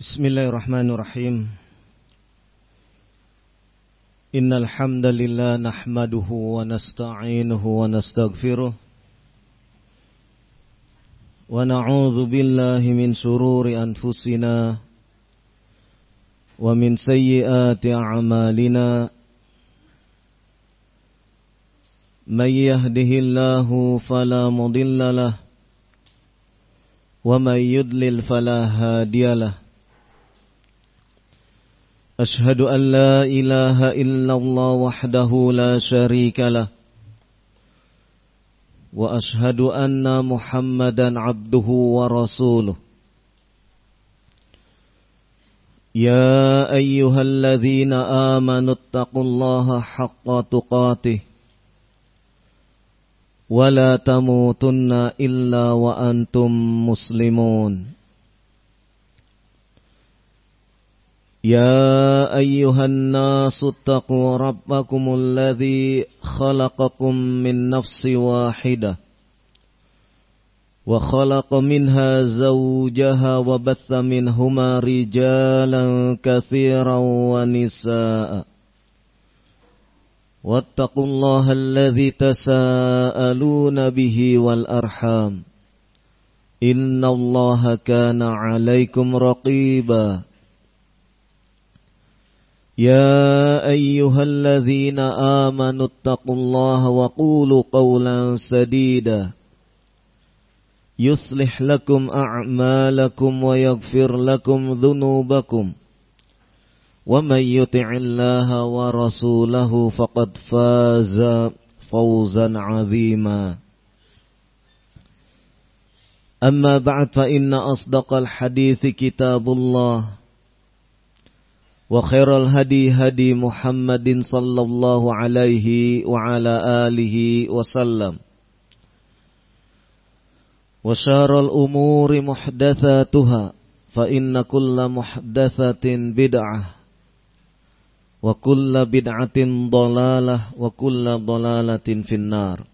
Bismillahirrahmanirrahim. Innal hamdalillah nahmaduhu wa nasta'inuhu wa nastaghfiruh wa na'udzu billahi min shururi anfusina wa min sayyiati a'malina. Man yahdihillahu fala mudilla lahu wa man yudlil fala hadiya lahu. Ashhadu an la ilaha illallah wahdahu la syarika lah wa ashhadu anna Muhammadan abduhu wa rasuluh. Ya ayyuhalladzina amanu taqullaha haqqa tuqatih wa la tamutunna illa wa antum muslimun. Ya ayyuhan nasu taqu rabbakumul ladzi khalaqakum min nafsin wahidah wa khalaqa minha zawjaha wa batha minhuma rijalan katsiran wa nisaa'a wattaqullaha alladzi tasaaluna bihi wal arham innallaha kana 'alaikum raqiba. Ya ayyuhalladzina amanu taqullaha wa qulu qawlan sadida yuslih lakum a'malakum wa yaghfir lakum dhunubakum wa may yuti'illaha wa rasulahu faqad faza fawzan 'azima. Amma ba'd, fa inna asdaqal hadithi kitabullah wa khairal hadi hadi Muhammadin sallallahu alaihi wa ala alihi wasallam wa syarrul umuri muhdatsatuha fa inna kulla muhdatsatin bid'ah wa kulla bid'atin dhalalah wa kulla dhalalatin finnar.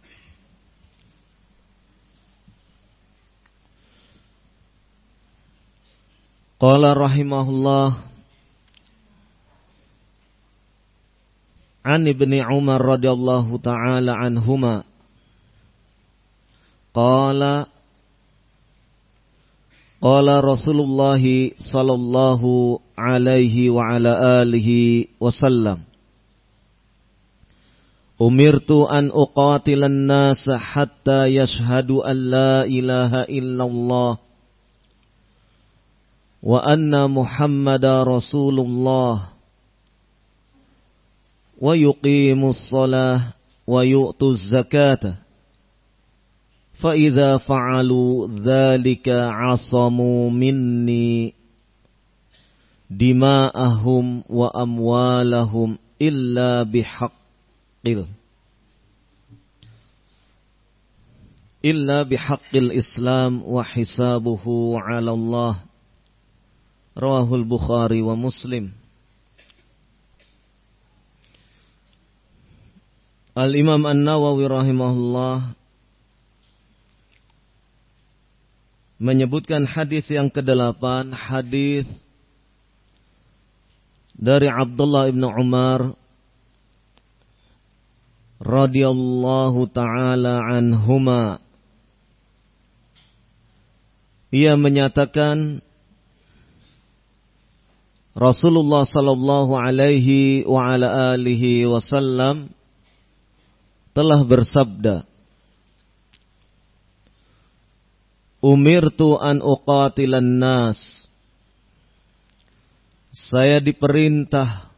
Qala rahimahullah an Ibni Umar radhiyallahu ta'ala anhuma qala Rasulullah sallallahu alaihi wa ala alihi wasallam umirtu an uqatilan nasa hatta yashhadu an la ilaha illallah wa anna Muhammadar Rasulullah wa yuqimus shalah wa yu'tuz zakata fa idza fa'alu dzalika 'asamu minni dima'ahum wa amwalahum illa bihaqqil Islam wa hisabuhu 'ala Allah. Rawahul Bukhari wa Muslim. Al-Imam An-Nawawi rahimahullah menyebutkan hadis yang ke-8, hadis dari Abdullah ibn Umar radhiyallahu ta'ala anhuma. Ia menyatakan Rasulullah sallallahu alaihi wa ala alihi wasallam telah bersabda, umirtu an uqatilan nas, saya diperintah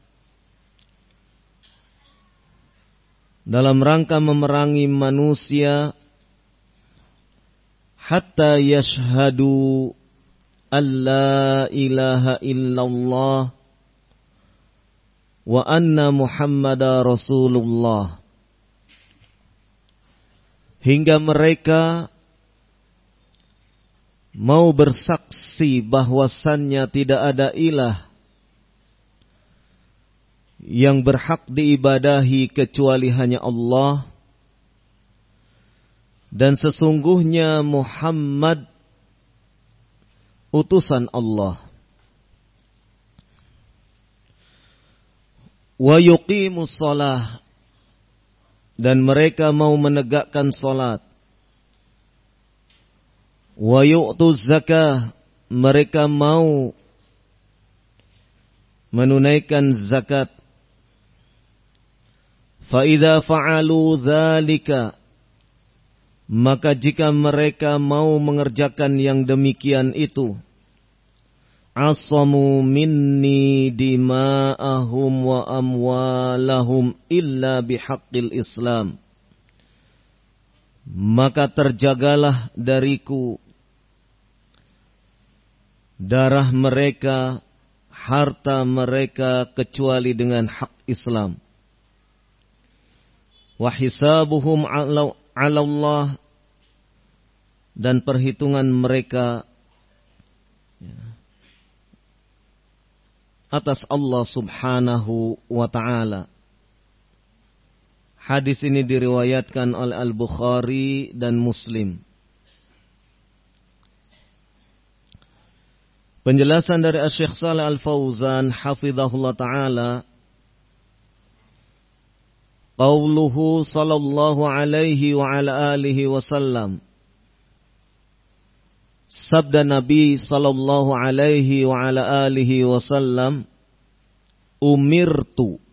dalam rangka memerangi manusia hatta yashhadu an la ilaha illallah wa anna Muhammadar Rasulullah, hingga mereka mau bersaksi bahwasannya tidak ada ilah yang berhak diibadahi kecuali hanya Allah, dan sesungguhnya Muhammad utusan Allah. wa yuqimus shalah, dan mereka mau menegakkan salat, wa yu'tuz zakah, mereka mau menunaikan zakat. Fa idza fa'alu dzalika, maka jika mereka mau mengerjakan yang demikian itu, asamu minni dima'ahum wa amwalahum illa bihaqqil Islam, maka terjagalah dariku darah mereka, harta mereka, kecuali dengan hak Islam. Wa hisabuhum 'ala Allah, dan perhitungan mereka atas Allah subhanahu wa ta'ala. Hadis ini diriwayatkan oleh Al-Bukhari dan Muslim. Penjelasan dari Syekh Shalih Al-Fauzan hafizahullah ta'ala, qauluhu sallallahu alaihi wa ala alihi wasallam, sabda Nabi sallallahu alaihi wa ala alihi wasallam, umirtu.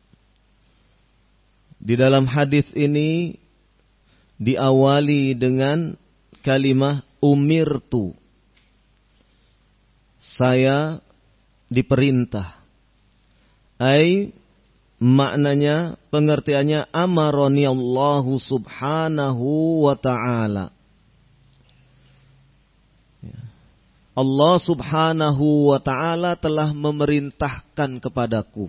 Di dalam hadis ini diawali dengan kalimat umirtu, saya diperintah. Ai maknanya, pengertiannya, amaroni Allahu subhanahu wa ta'ala. Allah subhanahu wa ta'ala telah memerintahkan kepadaku.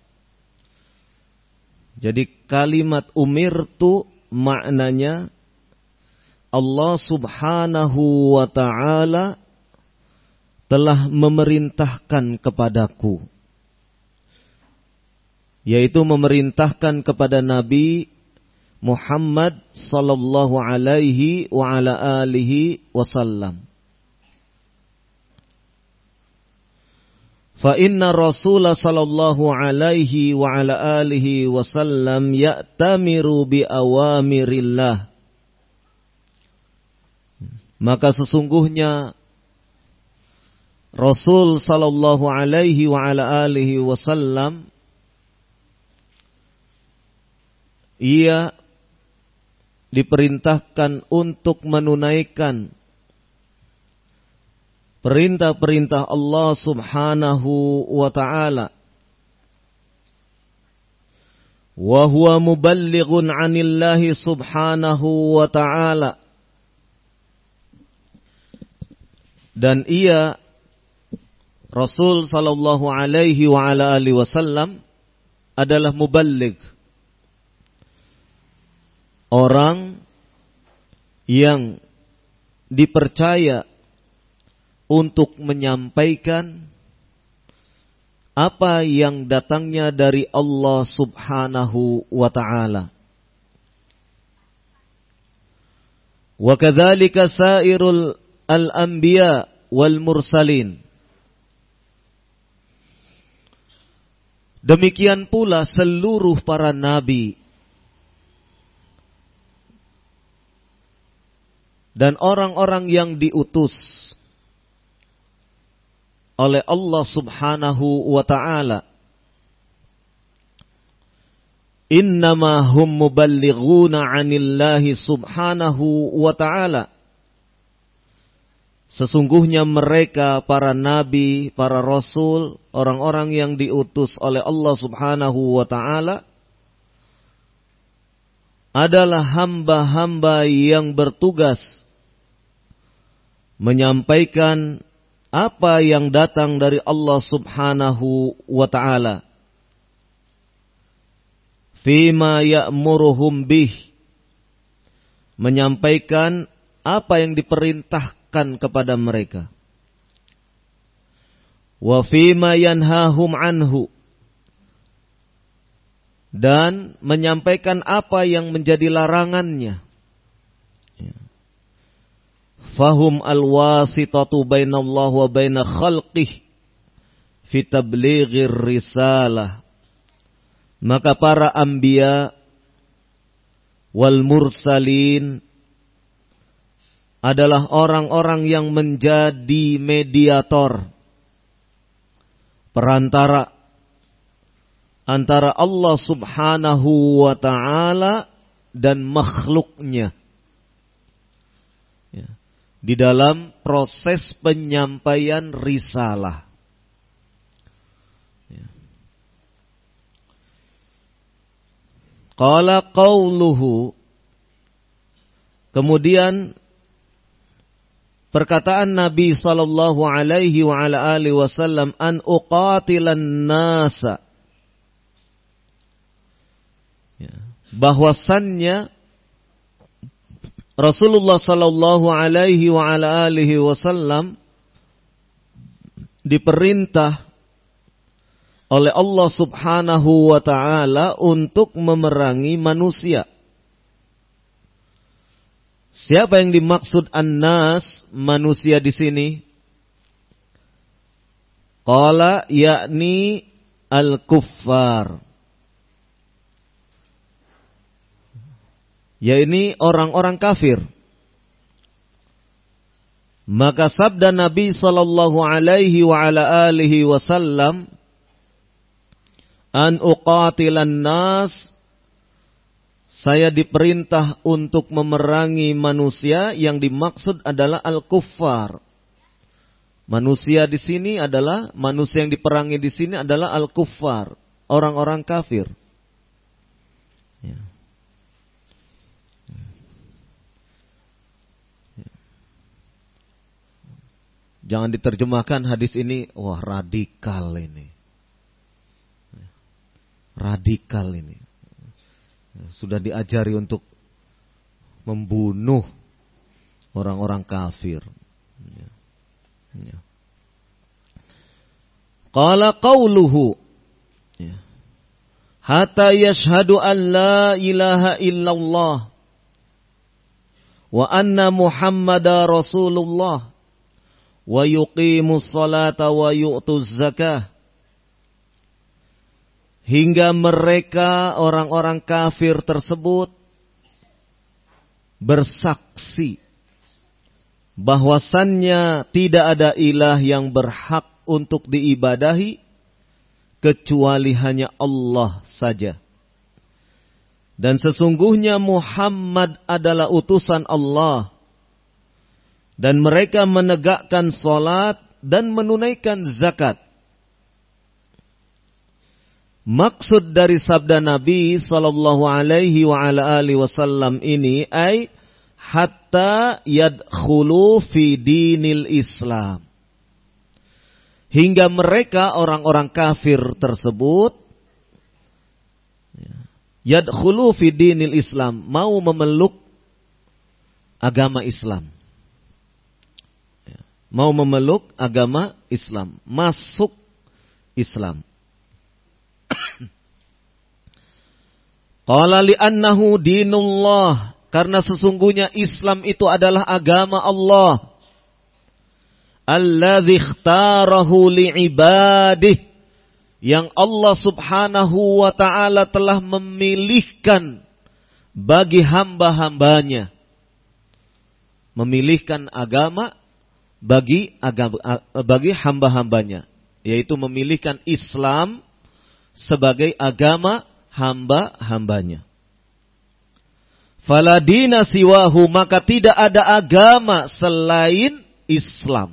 Jadi kalimat umirtu maknanya Allah subhanahu wa ta'ala telah memerintahkan kepadaku, yaitu memerintahkan kepada Nabi Muhammad sallallahu alaihi wa ala alihi wasallam. Fa inna Rasulullah sallallahu alaihi wa ala alihi wasallam ya'tamiru bi awamirillah. Maka sesungguhnya Rasul sallallahu alaihi wa ala alihi wasallam, ia diperintahkan untuk menunaikan perintah-perintah Allah subhanahu wa ta'ala. Wa huwa muballighun 'anillahi subhanahu wa ta'ala. Dan ia, Rasul sallallahu alaihi wa ala alihi wasallam, adalah muballigh, orang yang dipercaya untuk menyampaikan apa yang datangnya dari Allah subhanahu wa ta'ala. Wa kadzalika sairul al-anbiya wal mursalin. Demikian pula seluruh para nabi dan orang-orang yang diutus oleh Allah subhanahu wa ta'ala. Innama hum muballighuna 'anillahi subhanahu wa ta'ala. Sesungguhnya mereka, para nabi, para rasul, orang-orang yang diutus oleh Allah subhanahu wa ta'ala, adalah hamba-hamba yang bertugas menyampaikan apa yang datang dari Allah subhanahu wa ta'ala. Fima ya'muruhum bih, menyampaikan apa yang diperintahkan kepada mereka. Wa fima yanhahum anhu, dan menyampaikan apa yang menjadi larangannya. Fahum al-wasitatu bainallah wa baina khalqih fi tablighir risalah. maka para anbiya wal mursalin adalah orang-orang yang menjadi mediator, perantara antara Allah Subhanahu wa ta'ala dan makhluknya ya, di dalam proses penyampaian risalah. Ya. Qala qauluhu, kemudian perkataan Nabi sallallahu alaihi wa ala alihi wasallam, an uqatilan nasa, ya, bahwasannya Rasulullah sallallahu alaihi wa ala alihi wasallam diperintah oleh Allah Subhanahu wa taala untuk memerangi manusia. Siapa yang dimaksud an-nas, manusia di sini? Qala yakni al-kuffar. Yakni orang-orang kafir. Maka sabda Nabi sallallahu alaihi wa ala alihi wasallam, an uqatilan nas, saya diperintah untuk memerangi manusia, yang dimaksud adalah al-kuffar. Manusia di sini adalah, manusia yang diperangi di sini adalah al-kuffar, orang-orang kafir. Ya. Jangan diterjemahkan hadis ini, wah radikal ini. Radikal ini. Sudah diajari untuk membunuh orang-orang kafir. Qala qauluhu, hatta yashhadu an la ilaha illallah wa anna Muhammadar Rasulullah wa yuqimus salata wa yu'tuz zakah, hingga mereka orang-orang kafir tersebut bersaksi bahwasannya tidak ada ilah yang berhak untuk diibadahi kecuali hanya Allah saja, dan sesungguhnya Muhammad adalah utusan Allah, dan mereka menegakkan salat dan menunaikan zakat. Maksud dari sabda Nabi sallallahu alaihi wa ala alihi wasallam ini, ay hatta yadkhulu fi dinil Islam, hingga mereka orang-orang kafir tersebut yadkhulu fi dinil Islam, mau memeluk agama Islam. Mau memeluk agama Islam, masuk Islam. Qala li'annahu dinullah, karena sesungguhnya Islam itu adalah agama Allah. Alladzi ikhtarahu li'ibadih, yang Allah Subhanahu wa ta'ala telah memilihkan bagi hamba-hambanya. Memilihkan agama bagi hamba-hambanya, yaitu memilihkan Islam sebagai agama hamba-hambanya. Fala dina siwahu, maka tidak ada agama selain Islam.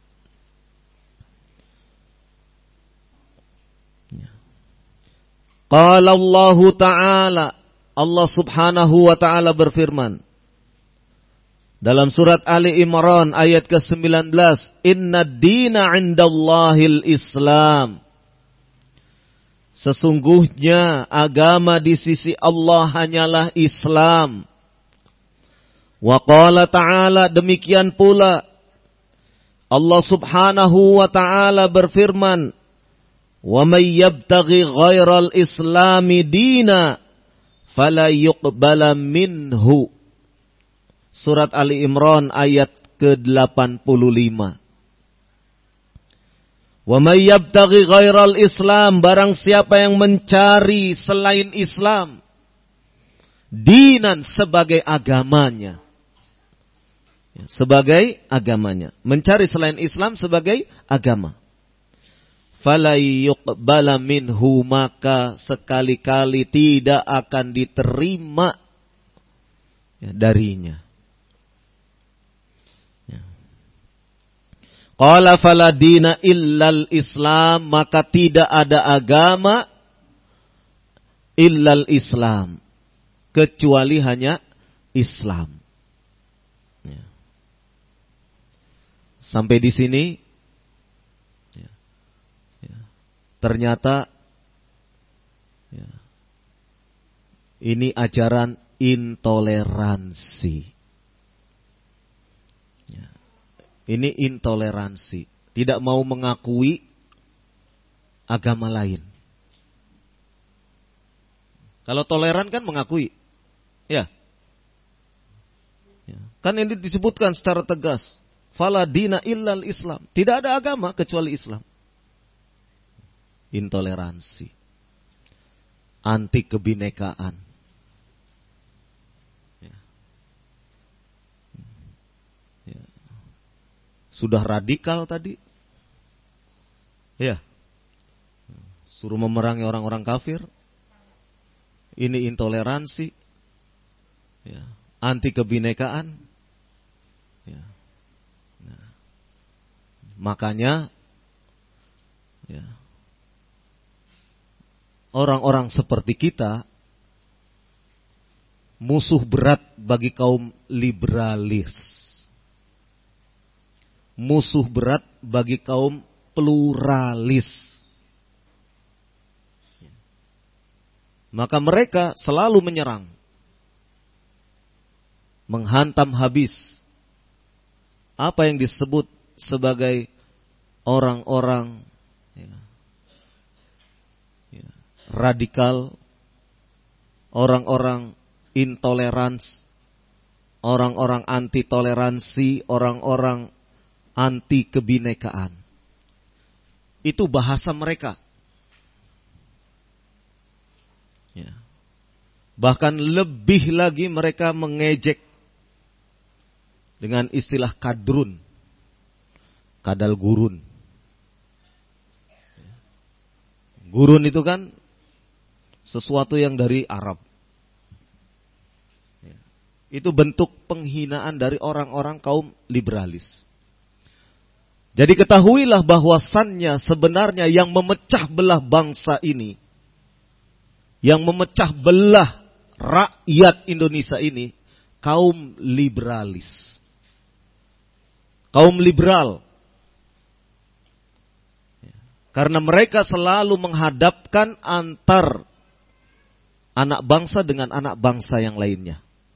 Qala Allah Ta'ala, Allah Subhanahu wa Ta'ala berfirman dalam surat Ali Imran ayat ke-19, Inna dina indallahil Islam. Sesungguhnya agama di sisi Allah hanyalah Islam. Wa qala ta'ala, demikian pula Allah Subhanahu wa ta'ala berfirman, Wa may yabtaghi ghairal islami dina fala yuqbala minhu. Surat Ali Imran ayat ke-85. Wa may yabtaghi ghairal Islam, barang siapa yang mencari selain Islam dinan sebagai agamanya. Sebagai agamanya. Mencari selain Islam sebagai agama. Fala yuqbala minhu, maka sekali-kali tidak akan diterima darinya. Qala fala dina illal Islam, maka tidak ada agama illal Islam, kecuali hanya Islam. Ya. Sampai di sini ternyata ini ajaran intoleransi. Ini intoleransi, tidak mau mengakui agama lain. Kalau toleran kan mengakui, ya. Kan ini disebutkan secara tegas, fala dina illal Islam, tidak ada agama kecuali Islam. Intoleransi, anti kebinekaan. Sudah radikal tadi, ya, suruh memerangi orang-orang kafir. Ini intoleransi, ya, anti kebinekaan. Ya. Nah, makanya, ya, orang-orang seperti kita musuh berat bagi kaum liberalis. Musuh berat bagi kaum pluralis. Maka mereka selalu menyerang, menghantam habis apa yang disebut sebagai orang-orang radikal, orang-orang intolerans, orang-orang anti toleransi, orang-orang anti kebinekaan. Itu bahasa mereka. Ya. Bahkan lebih lagi mereka mengejek dengan istilah kadrun, kadal gurun. Gurun itu kan sesuatu yang dari Arab. Ya. Itu bentuk penghinaan dari orang-orang kaum liberalis. Jadi ketahuilah bahwasannya sebenarnya yang memecah belah bangsa ini, yang memecah belah rakyat Indonesia ini, kaum liberalis. Kaum liberal. Karena mereka selalu menghadapkan antar anak bangsa dengan anak bangsa yang lainnya.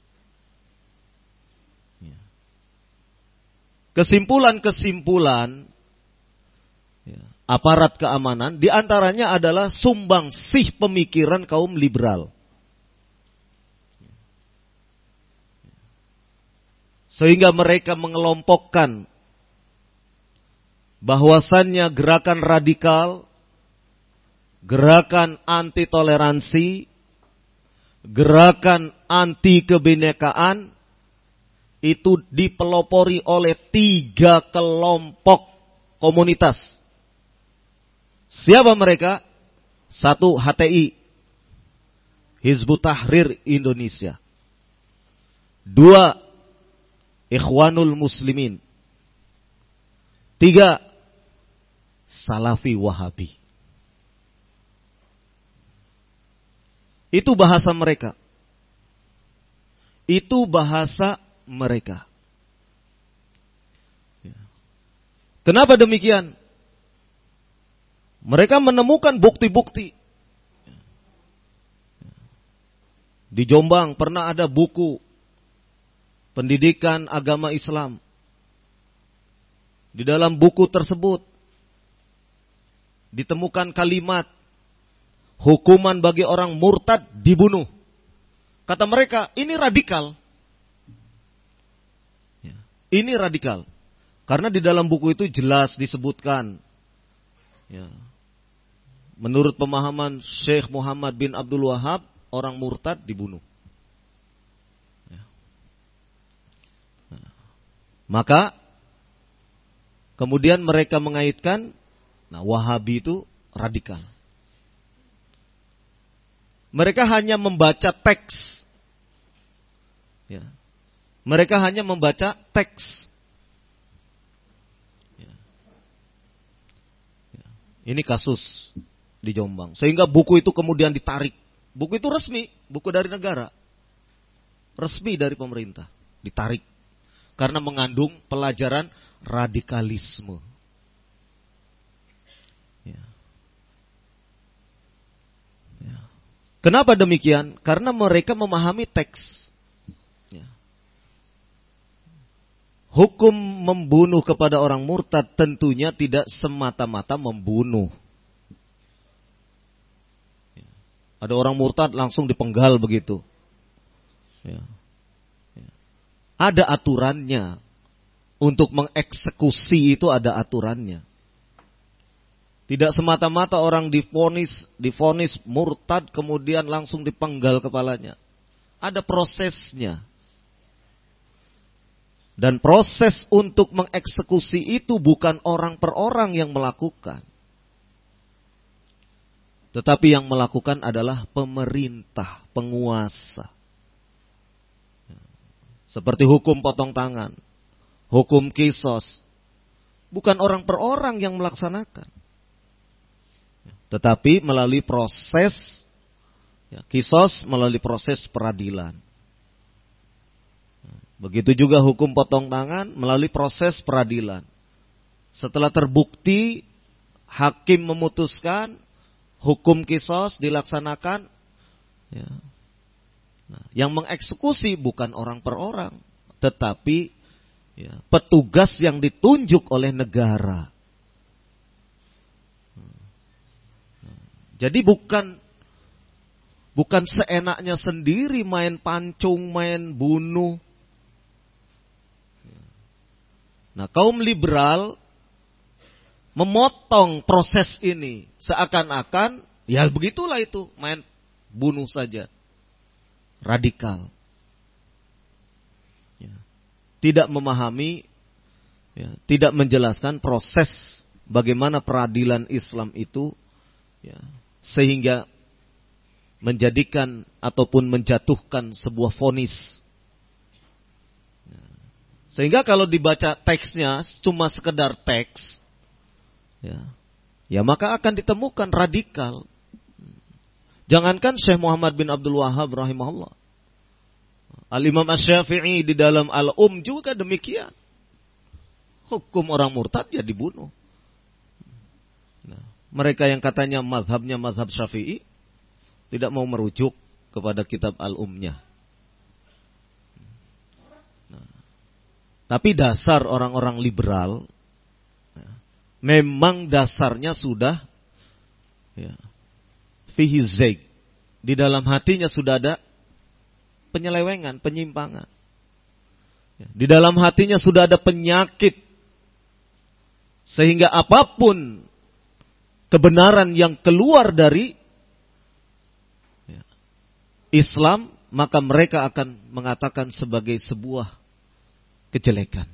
Kesimpulan-kesimpulan aparat keamanan diantaranya adalah sumbangsih pemikiran kaum liberal. Sehingga mereka mengelompokkan bahwasannya gerakan radikal, gerakan anti toleransi, gerakan anti kebinekaan itu dipelopori oleh 3 kelompok komunitas. Siapa mereka? 1, HTI, Hizbut Tahrir Indonesia. 2, Ikhwanul Muslimin. 3, Salafi Wahabi. Itu bahasa mereka. Itu bahasa mereka. Kenapa demikian? Mereka menemukan bukti-bukti. Di Jombang pernah ada buku pendidikan agama Islam. Di dalam buku tersebut ditemukan kalimat hukuman bagi orang murtad dibunuh. Kata mereka, ini radikal. Ini radikal. Karena di dalam buku itu jelas disebutkan Ya. Menurut pemahaman Syekh Muhammad bin Abdul Wahhab, orang murtad dibunuh. Ya. Maka kemudian mereka mengaitkan, Wahabi itu radikal. Mereka hanya membaca teks. Ya. Mereka hanya membaca teks. Ya. Ya. Ini kasus di Jombang. Sehingga buku itu kemudian ditarik. Buku itu resmi, buku dari negara. Resmi dari pemerintah. Ditarik. Karena mengandung pelajaran radikalisme. Ya. Ya. Kenapa demikian? Karena mereka memahami teks. Ya. Hukum membunuh kepada orang murtad tentunya tidak semata-mata membunuh. Ya. Ada orang murtad langsung dipenggal begitu. Ya. Ya. Ada aturannya. Untuk mengeksekusi itu ada aturannya. Tidak semata-mata orang divonis murtad kemudian langsung dipenggal kepalanya. Ada prosesnya. Dan proses untuk mengeksekusi itu bukan orang per orang yang melakukan. Tetapi yang melakukan adalah pemerintah, penguasa. Seperti hukum potong tangan, hukum kisos. Bukan orang per orang yang melaksanakan. Tetapi melalui proses kisos, melalui proses peradilan. Begitu juga hukum potong tangan melalui proses peradilan. Setelah terbukti, hakim memutuskan, hukum kisos dilaksanakan. Ya. Nah, yang mengeksekusi bukan orang per orang, tetapi petugas yang ditunjuk oleh negara. Jadi bukan seenaknya sendiri main pancung, main bunuh. Nah, kaum liberal memotong proses ini seakan-akan ya begitulah itu, main bunuh saja. Radikal. Ya. Tidak memahami, tidak menjelaskan proses bagaimana peradilan Islam itu sehingga menjadikan ataupun menjatuhkan sebuah vonis. Sehingga kalau dibaca teksnya cuma sekedar teks, maka akan ditemukan radikal. Jangankan Syekh Muhammad bin Abdul Wahhab rahimahullah, Al-Imam Asy-Syafi'i di dalam juga demikian. Hukum orang murtad ya dibunuh. Mereka yang katanya mazhabnya mazhab Syafi'i tidak mau merujuk kepada kitab Al-Nya. Tapi dasar orang-orang liberal memang dasarnya sudah fihi zaig. Di dalam hatinya sudah ada penyelewengan, penyimpangan. Di dalam hatinya sudah ada penyakit. Sehingga apapun kebenaran yang keluar dari Islam, maka mereka akan mengatakan sebagai sebuah kejelekan.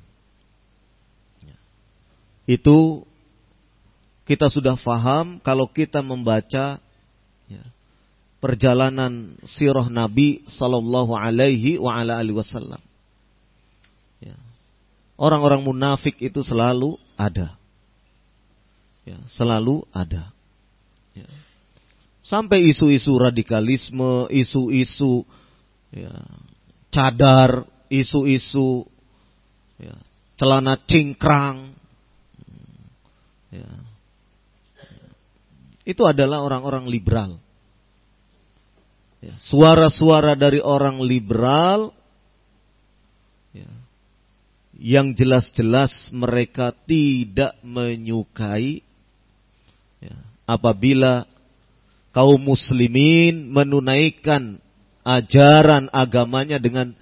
Itu kita sudah faham kalau kita membaca perjalanan sirah Nabi sallallahu alaihi wa ala alihi wasallam. Orang-orang munafik itu selalu ada. Selalu ada. Sampai isu-isu radikalisme, isu-isu cadar, isu-isu celana cingkrang. Itu adalah orang-orang liberal. Suara-suara dari orang liberal yang jelas-jelas mereka tidak menyukai apabila kaum muslimin menunaikan ajaran agamanya dengan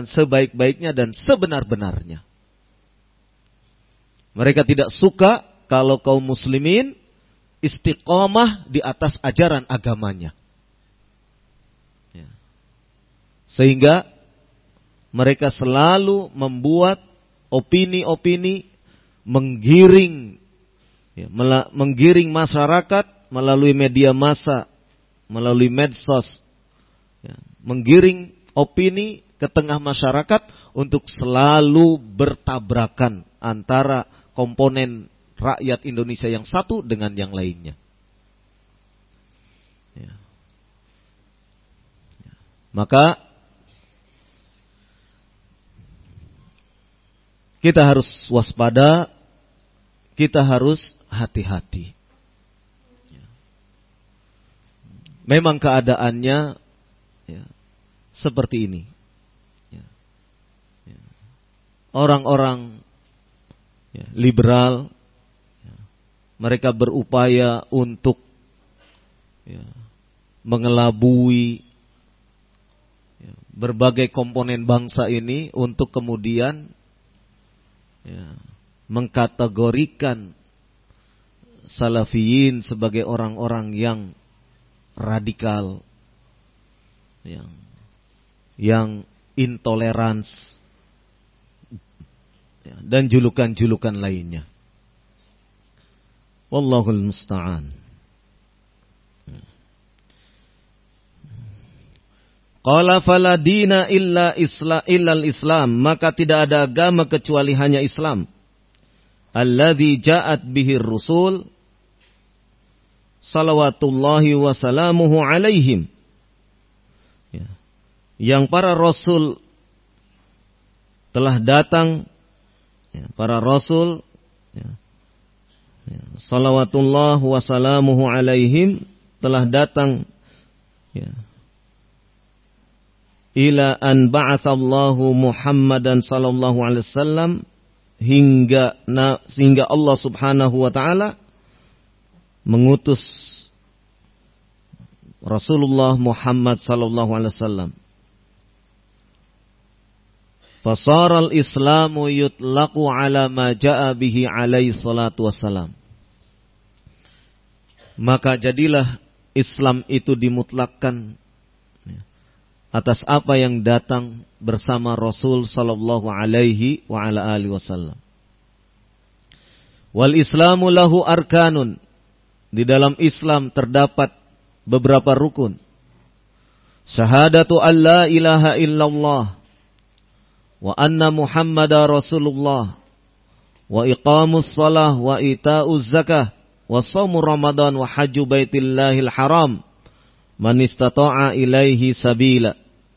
sebaik-baiknya dan sebenar-benarnya. Mereka tidak suka kalau kaum muslimin istiqomah di atas ajaran agamanya. Ya. Sehingga mereka selalu membuat opini-opini menggiring masyarakat melalui media massa, melalui medsos, ya, menggiring opini ke tengah masyarakat untuk selalu bertabrakan antara komponen rakyat Indonesia yang satu dengan yang lainnya. Ya. Ya. Maka kita harus waspada, kita harus hati-hati. Ya. Memang keadaannya ya, seperti ini. Ya. Ya. Orang-orang ya, liberal, ya, mereka berupaya untuk ya, mengelabui ya, berbagai komponen bangsa ini untuk kemudian ya, mengkategorikan salafiyin sebagai orang-orang yang radikal, yang intolerans, dan julukan-julukan lainnya. Wallahul musta'an. Qala fala dina illal Islam, maka tidak ada agama kecuali hanya Islam. Alladzi ja'at bihi rusul salawatullahi wa salamuhu alaihim. Ya. Yang para rasul telah datang, ya, para rasul ya, ya, salawatullah wa salamuhu alaihim telah datang ya, ila an ba'athallahu Muhammadan sallallahu alaihi wasallam sehingga Allah Subhanahu wa taala mengutus Rasulullah Muhammad sallallahu alaihi wasallam. Fasara al-islamu yutlaqu ala ma jaa bihi alaihi salatu wassalam. Maka jadilah Islam itu dimutlakkan atas apa yang datang bersama Rasul sallallahu alaihi wa ala alihi wasallam. Wal Islamu lahu arkanun. Di dalam Islam terdapat beberapa rukun. Syahadatu an la ilaha illallah wa anna Muhammadar Rasulullah wa iqamus shalah wa ita'uz zakah wa shaum Ramadan wa hajju baitillahil haram man istata'a ilaihi sabila.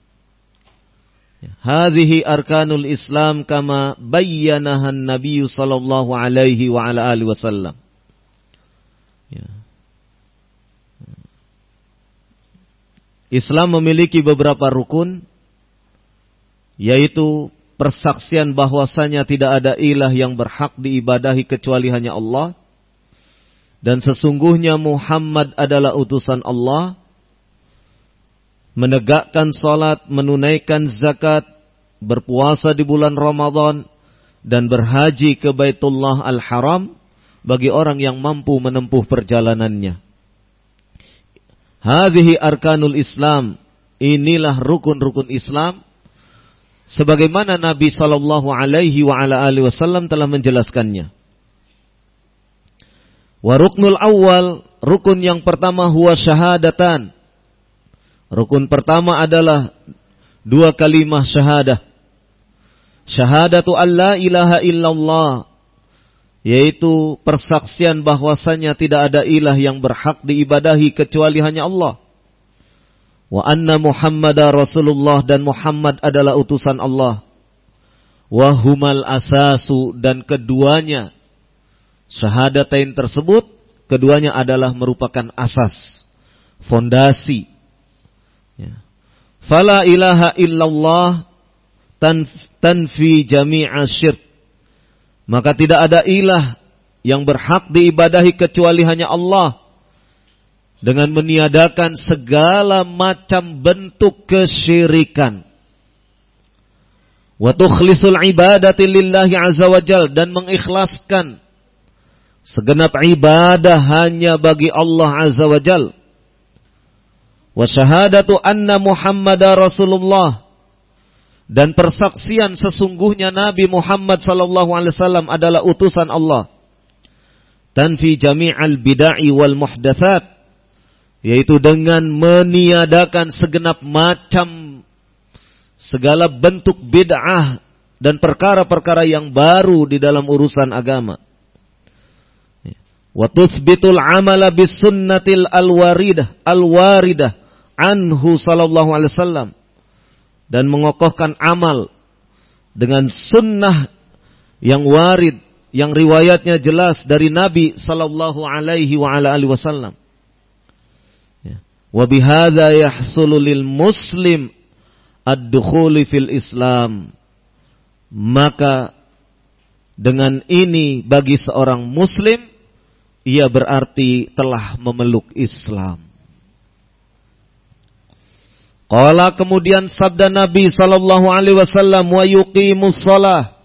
Hadhihi arkanul Islam kama bayyanaha an-nabiy sallallahu alaihi wa ala alihi wasallam. Ya. Islam memiliki beberapa rukun, yaitu persaksian bahwasanya tidak ada ilah yang berhak diibadahi kecuali hanya Allah, dan sesungguhnya Muhammad adalah utusan Allah, menegakkan salat, menunaikan zakat, berpuasa di bulan Ramadan, dan berhaji ke Baitullah Al-Haram bagi orang yang mampu menempuh perjalanannya. Hadhihi arkanul Islam, inilah rukun-rukun Islam sebagaimana Nabi sallallahu alaihi wa ala alihi wasallam telah menjelaskannya. Wa ruknul awal, rukun yang pertama huwa syahadatan. Rukun pertama adalah dua kalimah syahadah. Syahadatu an la ilaha illallah, yaitu persaksian bahwasanya tidak ada ilah yang berhak diibadahi kecuali hanya Allah. Wa anna Muhammadar Rasulullah, dan Muhammad adalah utusan Allah. Wa humal asasu, dan keduanya syahadatain tersebut, keduanya adalah merupakan asas, fondasi. Ya. Fala ilaha illallah tanfi jami'a syirk. Maka tidak ada ilah yang berhak diibadahi kecuali hanya Allah, dengan meniadakan segala macam bentuk kesyirikan. Wa tukhlisul ibadati lillahi azza wa jal, dan mengikhlaskan segenap ibadah hanya bagi Allah Azza wa Jal. Wa syahadatu anna Muhammadar Rasulullah, dan persaksian sesungguhnya Nabi Muhammad sallallahu alaihi wasallam adalah utusan Allah. Tanfi jami'al bid'ah wal muhdatsat, yaitu dengan meniadakan segenap macam segala bentuk bid'ah dan perkara-perkara yang baru di dalam urusan agama. Wa tuthbitul amala bis sunnatil alwaridah anhu sallallahu alaihi wasallam, dan mengokohkan amal dengan sunnah yang warid, yang riwayatnya jelas dari Nabi sallallahu alaihi wa ala alihi wasallam. Wa bihadza yahsulu lil muslim ad-dukhuli fil Islam. Maka dengan ini bagi seorang muslim, ia berarti telah memeluk Islam. Qala, kemudian sabda Nabi sallallahu alaihi wasallam, wa yuqimus shalah,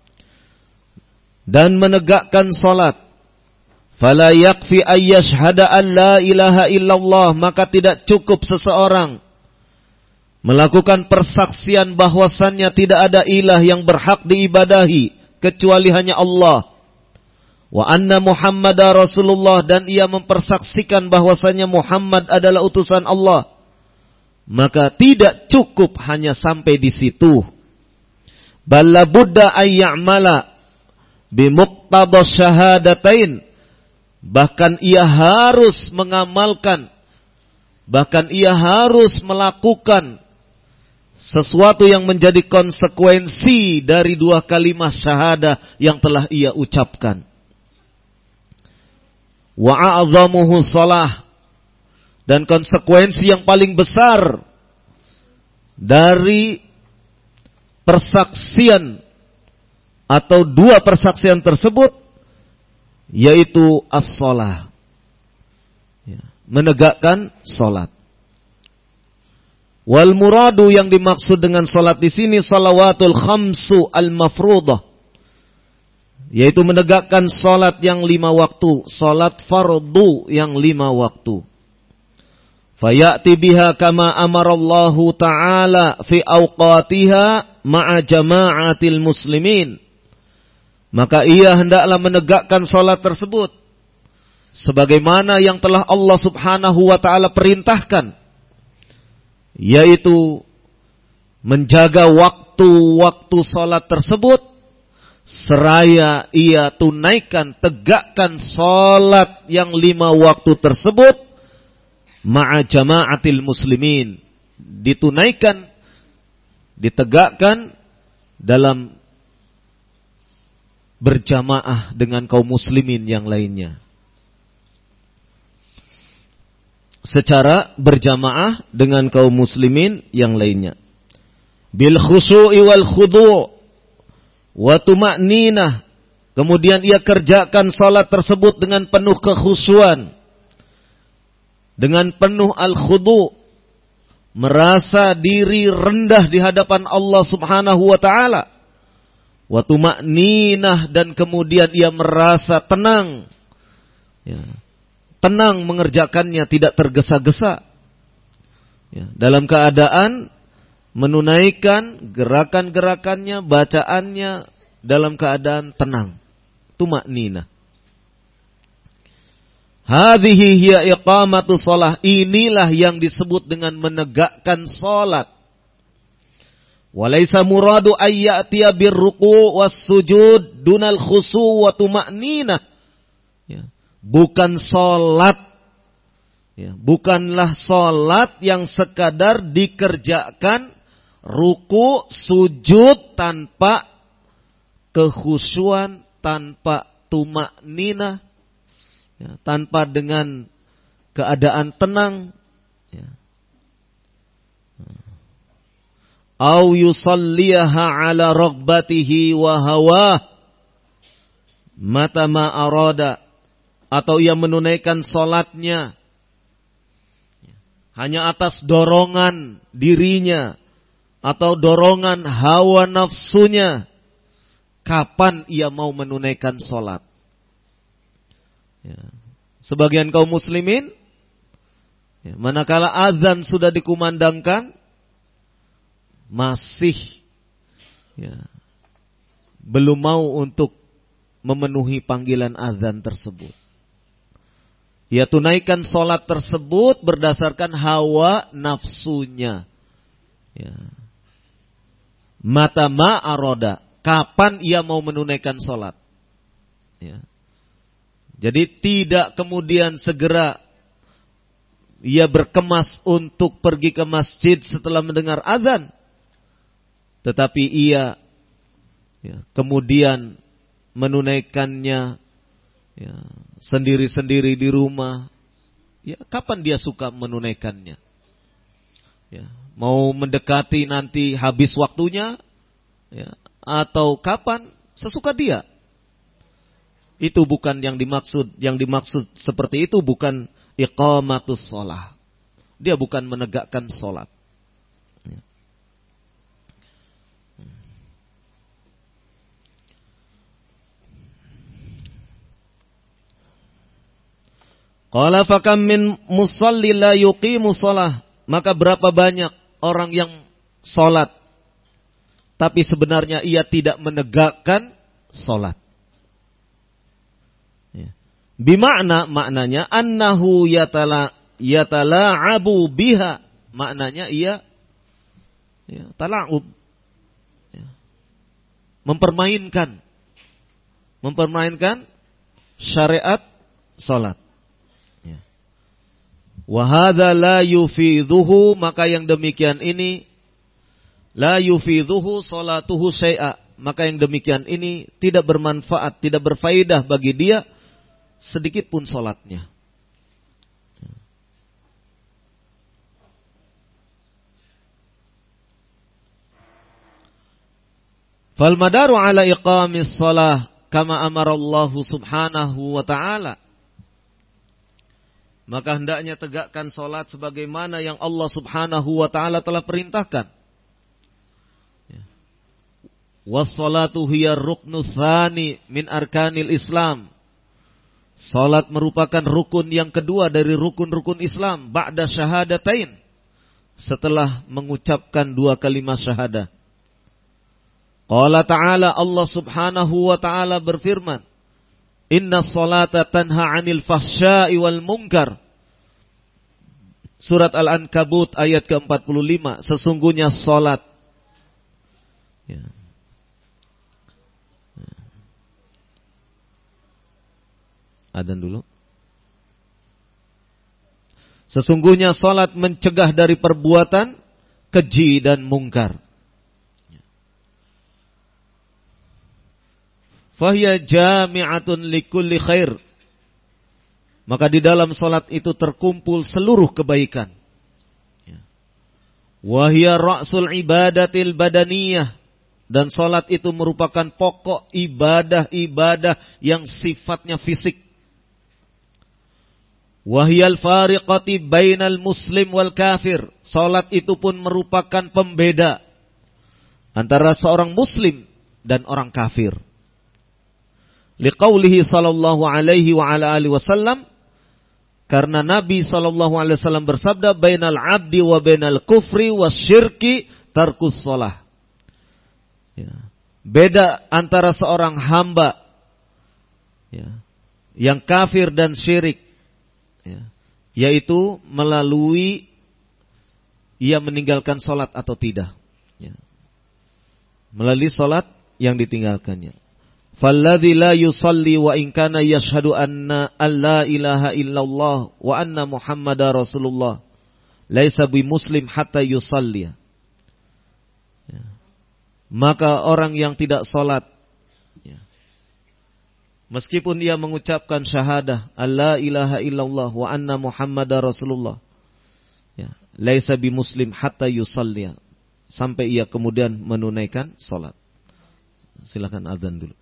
dan menegakkan salat. Fala yakfi ayyashhada an la ilaha illallah, maka tidak cukup seseorang melakukan persaksian bahwasannya tidak ada ilah yang berhak diibadahi kecuali hanya Allah. Wa anna Muhammadar Rasulullah, dan ia mempersaksikan bahwasannya Muhammad adalah utusan Allah. Maka tidak cukup hanya sampai di situ. Balla budda ay ya'mala bi muqtadha syahadatain. Bahkan ia harus mengamalkan, bahkan ia harus melakukan sesuatu yang menjadi konsekuensi dari dua kalimat syahadah yang telah ia ucapkan. Wa a'zamuhu shalah, dan konsekuensi yang paling besar dari persaksian atau dua persaksian tersebut yaitu as-shalah, menegakkan salat. Wal muradu, yang dimaksud dengan salat di sini salawatul khamsu al-mafruḍah, yaitu menegakkan salat yang 5 waktu, salat fardu yang 5 waktu. Fayati biha kama amarallahu ta'ala fi awqatiha ma'a jama'atil muslimin. Maka ia hendaklah menegakkan salat tersebut sebagaimana yang telah Allah Subhanahu wa ta'ala perintahkan, yaitu menjaga waktu-waktu salat tersebut seraya ia tunaikan, tegakkan salat yang 5 waktu tersebut ma'a jama'atil muslimin, ditunaikan, ditegakkan dalam berjamaah dengan kaum muslimin yang lainnya. Secara berjamaah dengan kaum muslimin yang lainnya. Bil khusyu'i wal khudu' wa tuma'ninah. Kemudian ia kerjakan salat tersebut dengan penuh kekhusyuan, dengan penuh al-khudu', merasa diri rendah di hadapan Allah Subhanahu wa ta'ala. Wa tuma'ninah, dan kemudian ia merasa tenang, tenang mengerjakannya, tidak tergesa-gesa, dalam keadaan menunaikan gerakan-gerakannya, bacaannya dalam keadaan tenang, tuma'ninah. Hadhihi hiya iqamatu shalah, inilah yang disebut dengan menegakkan salat. Walaysa muradu ayyatiya birruku' was sujud dunal khusu' wa tuma'ninah. Bukan salat, bukanlah salat yang sekadar dikerjakan ruku' sujud tanpa kekhusyuan, tanpa tuma'ninah, tanpa dengan keadaan tenang, au yusalliha ala raghbatihi wa hawah mata ma arada, atau ia menunaikan salatnya hanya atas dorongan dirinya atau dorongan hawa nafsunya, kapan ia mau menunaikan salat. Ya. Sebagian kaum muslimin, ya, manakala azan sudah dikumandangkan, masih ya, belum mau untuk memenuhi panggilan azan tersebut. Ia tunaikan sholat tersebut berdasarkan hawa nafsunya. Ya. Mata ma'aroda, kapan ia mau menunaikan sholat. Ya. Jadi tidak kemudian segera ia berkemas untuk pergi ke masjid setelah mendengar azan. Tetapi ia ya, kemudian menunaikannya ya, sendiri-sendiri di rumah. Ya, kapan dia suka menunaikannya? Ya, mau mendekati nanti habis waktunya, ya, atau kapan sesuka dia? Itu bukan yang dimaksud. Yang dimaksud seperti itu bukan iqamatus shalah. Dia bukan menegakkan salat. Ya. Qala fakam min musalli la yuqimu shalah. Maka berapa banyak orang yang salat tapi sebenarnya ia tidak menegakkan salat. Bima'na, maknanya annahu yatala'abu biha, maknanya ia ya, tala'ub ya, mempermainkan syariat salat. Ya. Wa hadza la yufidhuhu, maka yang demikian ini la yufidhuhu salatuhu syai'a, maka yang demikian ini tidak bermanfaat, tidak berfaedah bagi dia sedikit pun salatnya. Fal madaru ala iqamis shalah kama amara Allah subhanahu wa ta'ala. Maka hendaknya tegakkan salat sebagaimana yang Allah subhanahu wa ta'ala telah perintahkan. Was salatu hiya ruknu tsani min arkanil Islam. Salat merupakan rukun yang kedua dari rukun-rukun Islam ba'da syahadatain, setelah mengucapkan dua kalimat syahadah. Qala ta'ala, Allah subhanahu wa ta'ala berfirman, inna salata tanha 'anil fahsya'i wal munkar. Surat Al-Ankabut ayat ke-45. Sesungguhnya salat ya. Adzan dulu. Sesungguhnya salat mencegah dari perbuatan keji dan mungkar. Fahiya jami'atun likulli khair. Maka di dalam salat itu terkumpul seluruh kebaikan. Wahia ra'sul ibadatil badaniyah. Dan salat itu merupakan pokok ibadah-ibadah yang sifatnya fisik. Wahyal fariqati bainal muslim wal kafir. Salat itu pun merupakan pembeda antara seorang muslim dan orang kafir. Liqaulihi sallallahu alaihi wa ala alihi wasallam, karena Nabi sallallahu alaihi wasallam bersabda, bainal abdi wa bainal kufri wasyirki tarkus shalah. Ya. Beda antara seorang hamba ya, yang kafir dan syirik, ya, yaitu melalui ia meninggalkan salat atau tidak, ya. Melalui salat yang ditinggalkannya. Falladzi la yusalli wa in kana yashhadu anna alla ilaha illallah wa anna muhammadar rasulullah laisa bi muslim hatta yusalli. Ya. Maka orang yang tidak salat, ya, meskipun dia mengucapkan syahadah alla ilaha illallah wa anna muhammadar rasulullah, ya, laisa bi muslim hatta yusalli, sampai ia kemudian menunaikan salat. Silakan azan dulu.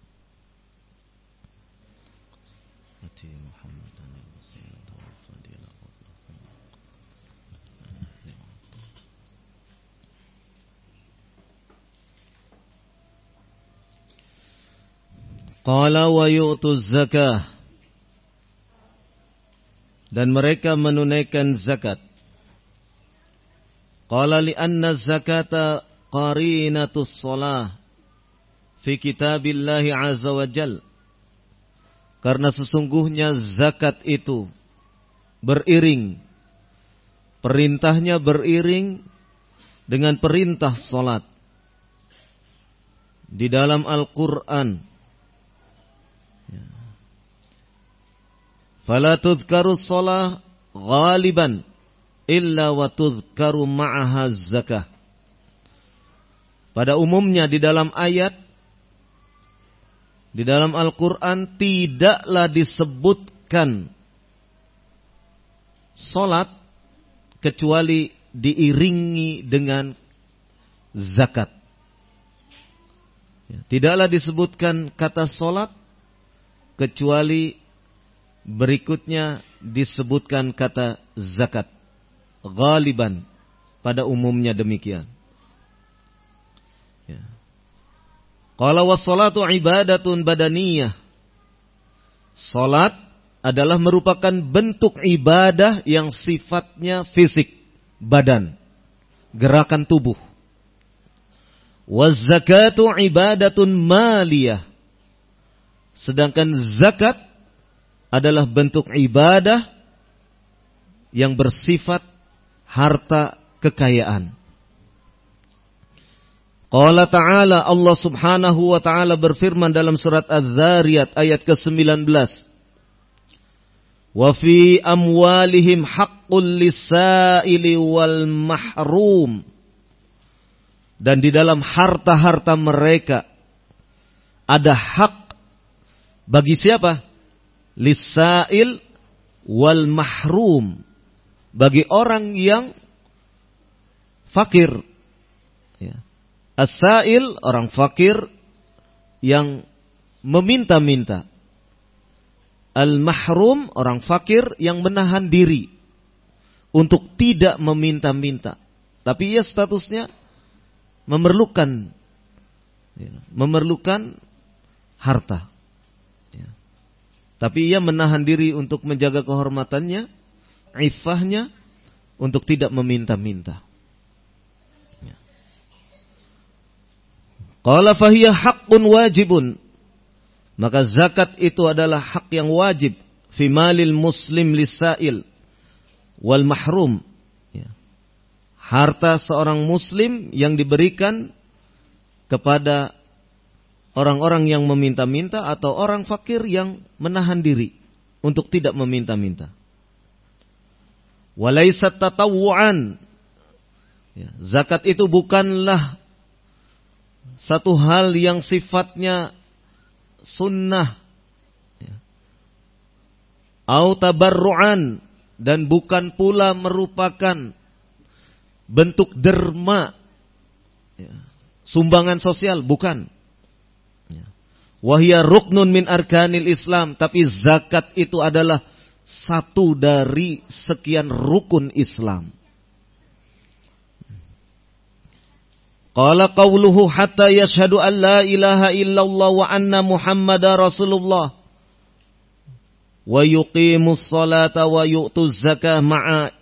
Qala wa yu'tuz zakah. dan mereka menunaikan zakat. Qala li anna zakata qarinatus shalah fi kitabillahi azza wa jal. Karena sesungguhnya zakat itu beriring, perintahnya beriring dengan perintah salat di dalam Al-Quran. Fala tudhkaru shalah ghaliban illa wa tudhkaru ma'aha zakah. Pada umumnya di dalam ayat, di dalam Al-Quran tidaklah disebutkan salat kecuali diiringi dengan zakat. Tidaklah disebutkan kata salat kecuali berikutnya disebutkan kata zakat. Ghaliban, pada umumnya demikian. Qala was-salatu ibadatun badaniyah. Salat adalah merupakan bentuk ibadah yang sifatnya fisik, badan, gerakan tubuh. Waz-zakatu ibadatun maliyah. Sedangkan zakat adalah bentuk ibadah yang bersifat harta kekayaan. Qala ta'ala, Allah subhanahu wa ta'ala berfirman dalam surat Az-Zariyat ayat ke-19. Wa fi amwalihim haqqul lis-sa'ili wal mahrum. Dan di dalam harta-harta mereka ada hak bagi siapa? Lis-sa'il wal mahrum. Bagi orang yang fakir. Ya. As-sa'il, orang fakir yang meminta-minta. Al-mahrum, orang fakir yang menahan diri untuk tidak meminta-minta. Tapi ia statusnya memerlukan harta. Ya. Tapi ia menahan diri untuk menjaga kehormatannya, iffahnya, untuk tidak meminta-minta. Qala fahiya haqqun wajibun. Maka zakat itu adalah hak yang wajib fi malil muslim lis-sa'il wal mahrum. Harta seorang muslim yang diberikan kepada orang-orang yang meminta-minta atau orang fakir yang menahan diri untuk tidak meminta-minta. Walaysat tatawwu'an. Zakat itu bukanlah satu hal yang sifatnya sunnah, au tabarru'an, dan bukan pula merupakan bentuk derma, sumbangan sosial, bukan. Wahia ruknun min arkanil Islam, tapi zakat itu adalah satu dari sekian rukun Islam. Qala qawluhu hatta yashhadu an la ilaha illallah wa anna Muhammadar Rasulullah wa yuqimus salata wa yu'tuz zakah ma'a.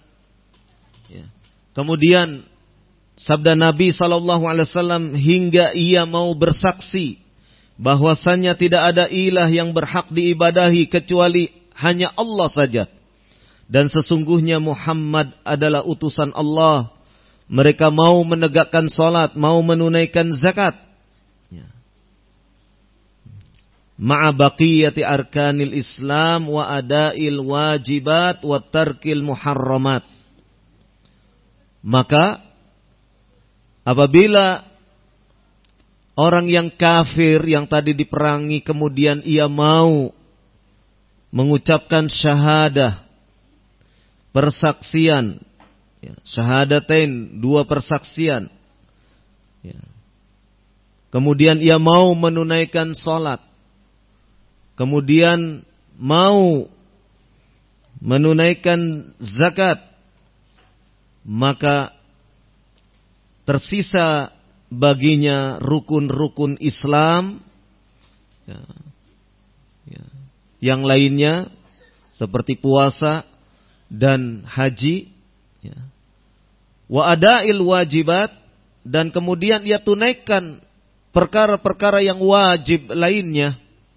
Kemudian sabda Nabi SAW hingga ia mau bersaksi bahwasannya tidak ada ilah yang berhak diibadahi kecuali hanya Allah saja, dan sesungguhnya Muhammad adalah utusan Allah. Mereka mau menegakkan salat, mau menunaikan zakat. Ma'a baqiyati arkanil Islam wa ada'il wajibat wa tarkil muharramat. Maka apabila orang yang kafir yang tadi diperangi kemudian ia mau mengucapkan syahadah, persaksian, syahadatain, dua persaksian, kemudian ia mau menunaikan salat, kemudian mau menunaikan zakat, maka tersisa baginya rukun-rukun Islam yang lainnya seperti puasa, dan haji, ya. Wa ada'il wajibat, dan kemudian ia tunaikan perkara-perkara yang wajib lainnya.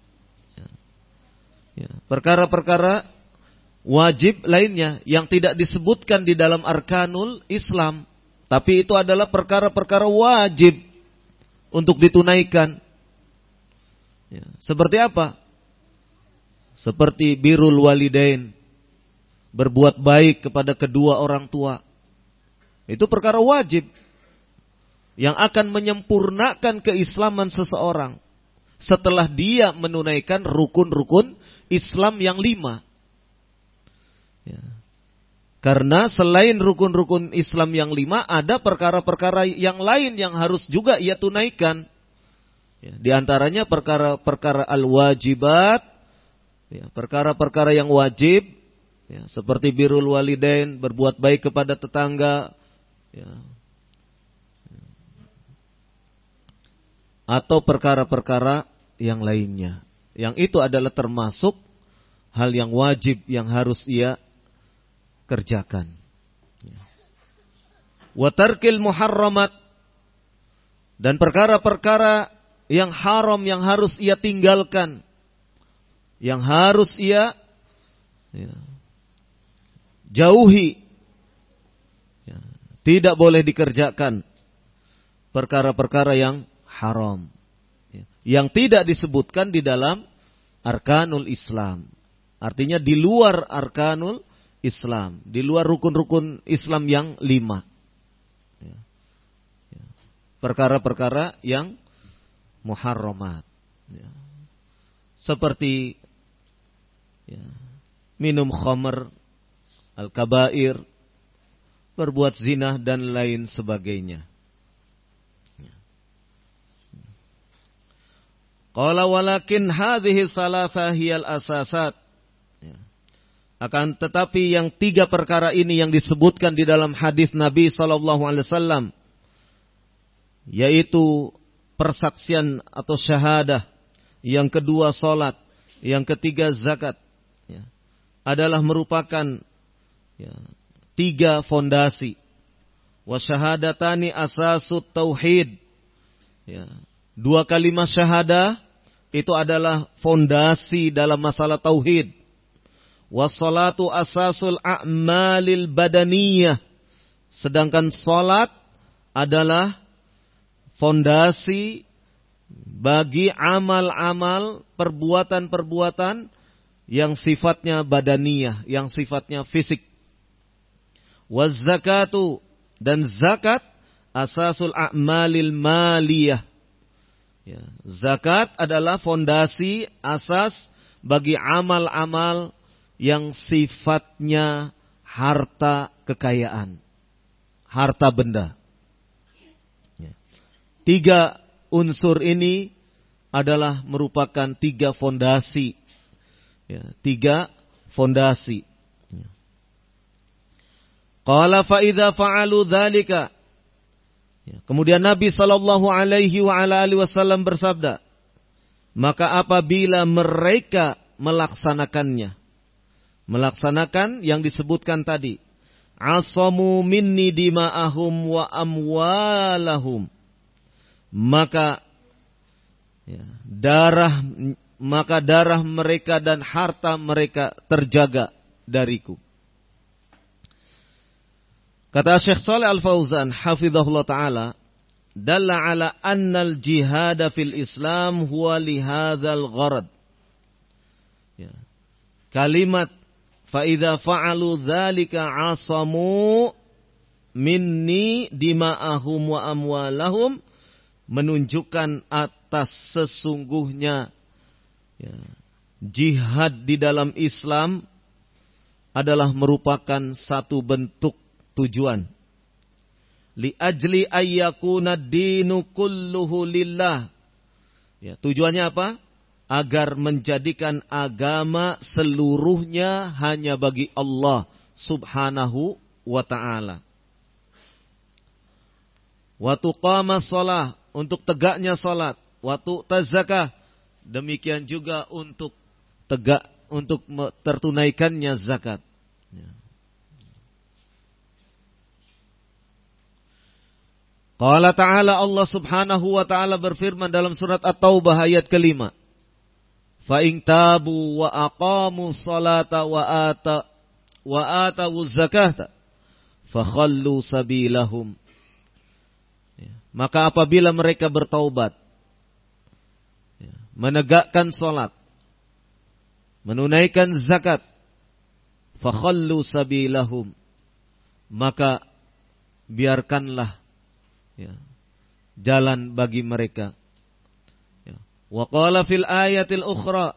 Ya. Perkara-perkara wajib lainnya yang tidak disebutkan di dalam arkanul Islam, tapi itu adalah perkara-perkara wajib untuk ditunaikan. Ya. Seperti apa? Seperti birrul walidain, berbuat baik kepada kedua orang tua. Itu perkara wajib yang akan menyempurnakan keislaman seseorang setelah dia menunaikan rukun-rukun Islam yang 5. Ya. Karena selain rukun-rukun Islam yang 5, ada perkara-perkara yang lain yang harus juga ia tunaikan. Ya. Di antaranya perkara-perkara al-wajibat, ya, perkara-perkara yang wajib, ya, seperti birrul walidain, berbuat baik kepada tetangga, ya, atau perkara-perkara yang lainnya. Yang itu adalah termasuk hal yang wajib yang harus ia kerjakan. Wa tarkil muharramat, dan perkara-perkara yang haram yang harus ia tinggalkan, yang harus ia, ya, jauhi. Ya, tidak boleh dikerjakan perkara-perkara yang haram, ya, yang tidak disebutkan di dalam arkanul Islam. Artinya di luar arkanul Islam, di luar rukun-rukun Islam yang 5. Ya. Ya. Perkara-perkara yang muharramat, ya. Seperti, ya, minum khamr, al-kabair, berbuat zina dan lain sebagainya. Qala walakin hadhihi thalatha hiyal asasat. Akan tetapi yang 3 perkara ini yang disebutkan di dalam hadis Nabi SAW, yaitu persaksian atau syahadah, yang kedua salat, yang ketiga zakat, ya, adalah merupakan, ya, 3 fondasi. Wa syahadatani asasut tauhid. Ya, 2 kalimat syahadah itu adalah fondasi dalam masalah tauhid. Wassalatu asasul a'malil badaniyah. Sedangkan salat adalah fondasi bagi amal-amal, perbuatan-perbuatan yang sifatnya badaniyah, yang sifatnya fisik. Wazzakatu, dan zakat asasul a'malil maliyah. Ya, zakat adalah fondasi asas bagi amal-amal yang sifatnya harta kekayaan, harta benda. Ya. 3 unsur ini adalah merupakan 3 fondasi. Ya, 3 fondasi. Ya. Qala fa idza fa'alu dzalika. Ya, kemudian Nabi SAW bersabda, maka apabila mereka melaksanakannya, melaksanakan yang disebutkan tadi, asamu minni dima'ahum wa amwalahum, maka, ya, darah mereka dan harta mereka terjaga dariku. Kata Syekh Shalih Al-Fauzan hafizahullah ta'ala, dalla ala annal jihada fil Islam huwa lihadzal gharad. Ya. Kalimat fa idza fa'alu dzalika asamu minni dima'ahum wa amwalahum menunjukkan atas sesungguhnya, ya, jihad di dalam Islam adalah merupakan satu bentuk tujuan. Li ajli ayyakuna dinu kulluhu lillah. Ya, tujuannya apa? Agar menjadikan agama seluruhnya hanya bagi Allah Subhanahu wa ta'ala. Wa tuqama shalah, untuk tegaknya salat. Wa tu'taz zakah, demikian juga untuk tertunaikannya zakat. Ya. Qala ta'ala, Allah subhanahu wa ta'ala berfirman dalam surat At-Taubah ayat ke-5. Fa in tabu wa aqamu salata wa atawu zakata fakhallu sabilahum. Maka apabila mereka bertaubat, menegakkan salat, menunaikan zakat, fakhallu sabilahum, maka biarkanlah jalan bagi mereka. Wa qala fil ayatil ukhra.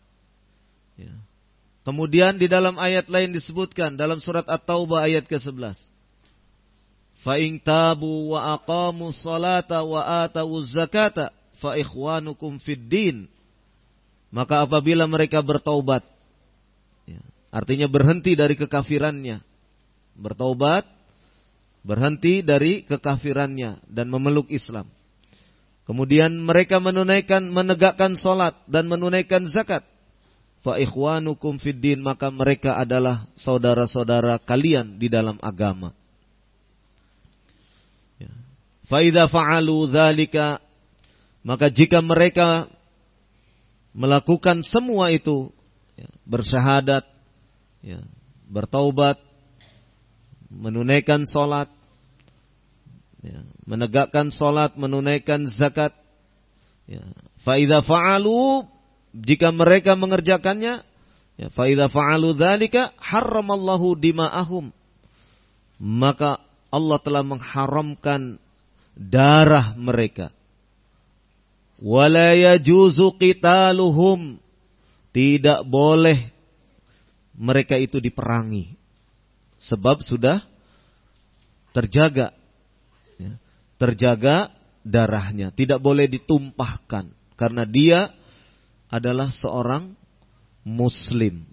Kemudian di dalam ayat lain disebutkan dalam surat At-Taubah ayat ke-11. Fa in tabu wa aqamu salata wa atawu zakata fa ikhwanukum fid din. Maka apabila mereka bertaubat, artinya berhenti dari kekafirannya, bertaubat, berhenti dari kekafirannya dan memeluk Islam. Kemudian mereka menegakkan salat dan menunaikan zakat. Fa ikhwanukum fid din, maka mereka adalah saudara-saudara kalian di dalam agama. Fa idza fa'alu dzalika, maka jika mereka melakukan semua itu, bersyahadat, bertaubat, menunaikan salat, menegakkan salat, menunaikan zakat. Fa idza fa'alu, jika mereka mengerjakannya, fa idza fa'alu dzalika harramallahu dima'ahum, maka Allah telah mengharamkan darah mereka. Wala yajuzu qitaluhum, tidak boleh mereka itu diperangi, sebab sudah terjaga, terjaga darahnya, tidak boleh ditumpahkan karena dia adalah seorang muslim.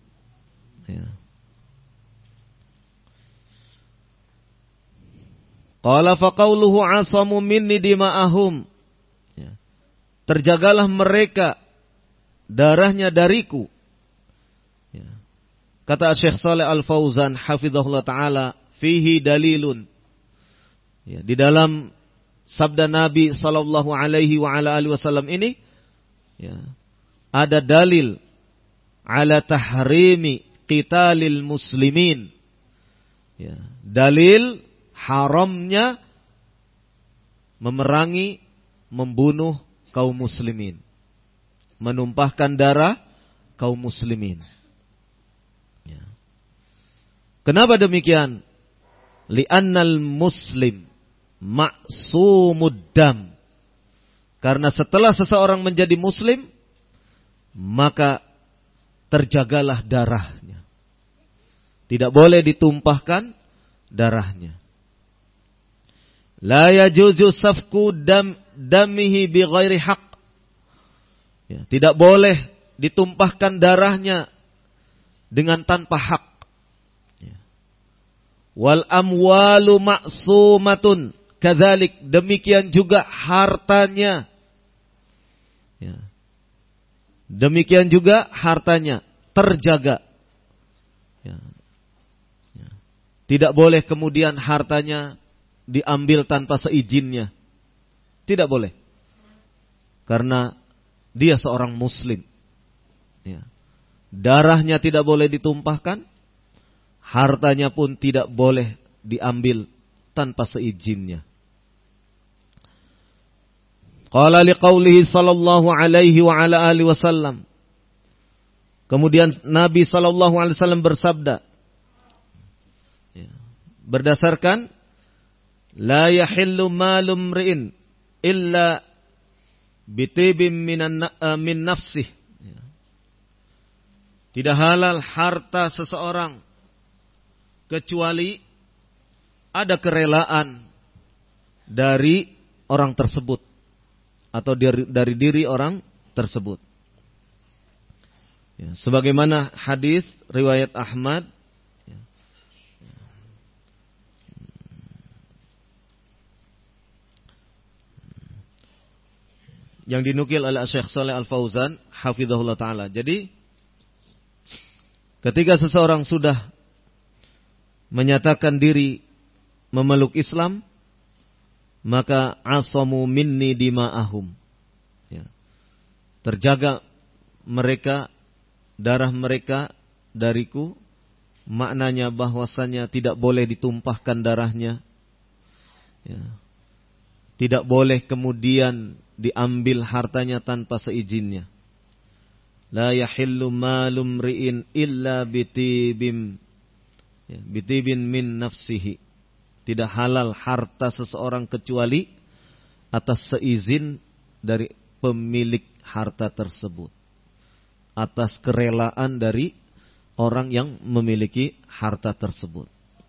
Qala fa qawluhu asamu minni dima'ahum, terjagalah mereka darahnya dariku. Kata Syekh Shalih Al-Fauzan hafizahullah taala, fihi dalilun. Di dalam sabda Nabi sallallahu alaihi wa ala alihi wasallam ini ada dalil ala tahrimi qitalil muslimin. Dalil haramnya memerangi, membunuh kaum muslimin, menumpahkan darah kaum muslimin. Kenapa demikian? Li'annal muslim ma'sumud dam. Karena setelah seseorang menjadi muslim, maka terjagalah darahnya. Tidak boleh ditumpahkan darahnya. La yajuzu safku damihi bi ghairi haq. Tidak boleh ditumpahkan darahnya dengan tanpa hak. Wal amwalu ma'sumatun kadzalik, demikian juga hartanya. Demikian juga hartanya terjaga. Tidak boleh kemudian hartanya diambil tanpa seizinnya. Tidak boleh. Karena dia seorang muslim. Darahnya tidak boleh ditumpahkan, hartanya pun tidak boleh diambil tanpa seizinnya. Qala liqaulihi sallallahu alaihi wa ala alihi wasallam. Kemudian Nabi sallallahu alaihi wasallam bersabda, berdasarkan la yahillu malum ri'in illa bitibim min nafsih. Tidak halal harta seseorang kecuali ada kerelaan dari orang tersebut atau dari diri orang tersebut. Sebagaimana hadis riwayat Ahmad yang dinukil oleh Syekh Shalih Al-Fauzan hafizahullah taala. Jadi ketika seseorang sudah menyatakan diri memeluk Islam, maka asamu minni dima'ahum. Ya. Terjaga mereka, darah mereka dariku, maknanya bahwasanya tidak boleh ditumpahkan darahnya. Ya. Tidak boleh kemudian diambil hartanya tanpa seizinnya. La yahillu malum ri'in illa bitibin min nafsihi. Tidak halal harta seseorang kecuali atas seizin dari pemilik harta tersebut, atas kerelaan dari orang yang memiliki harta tersebut.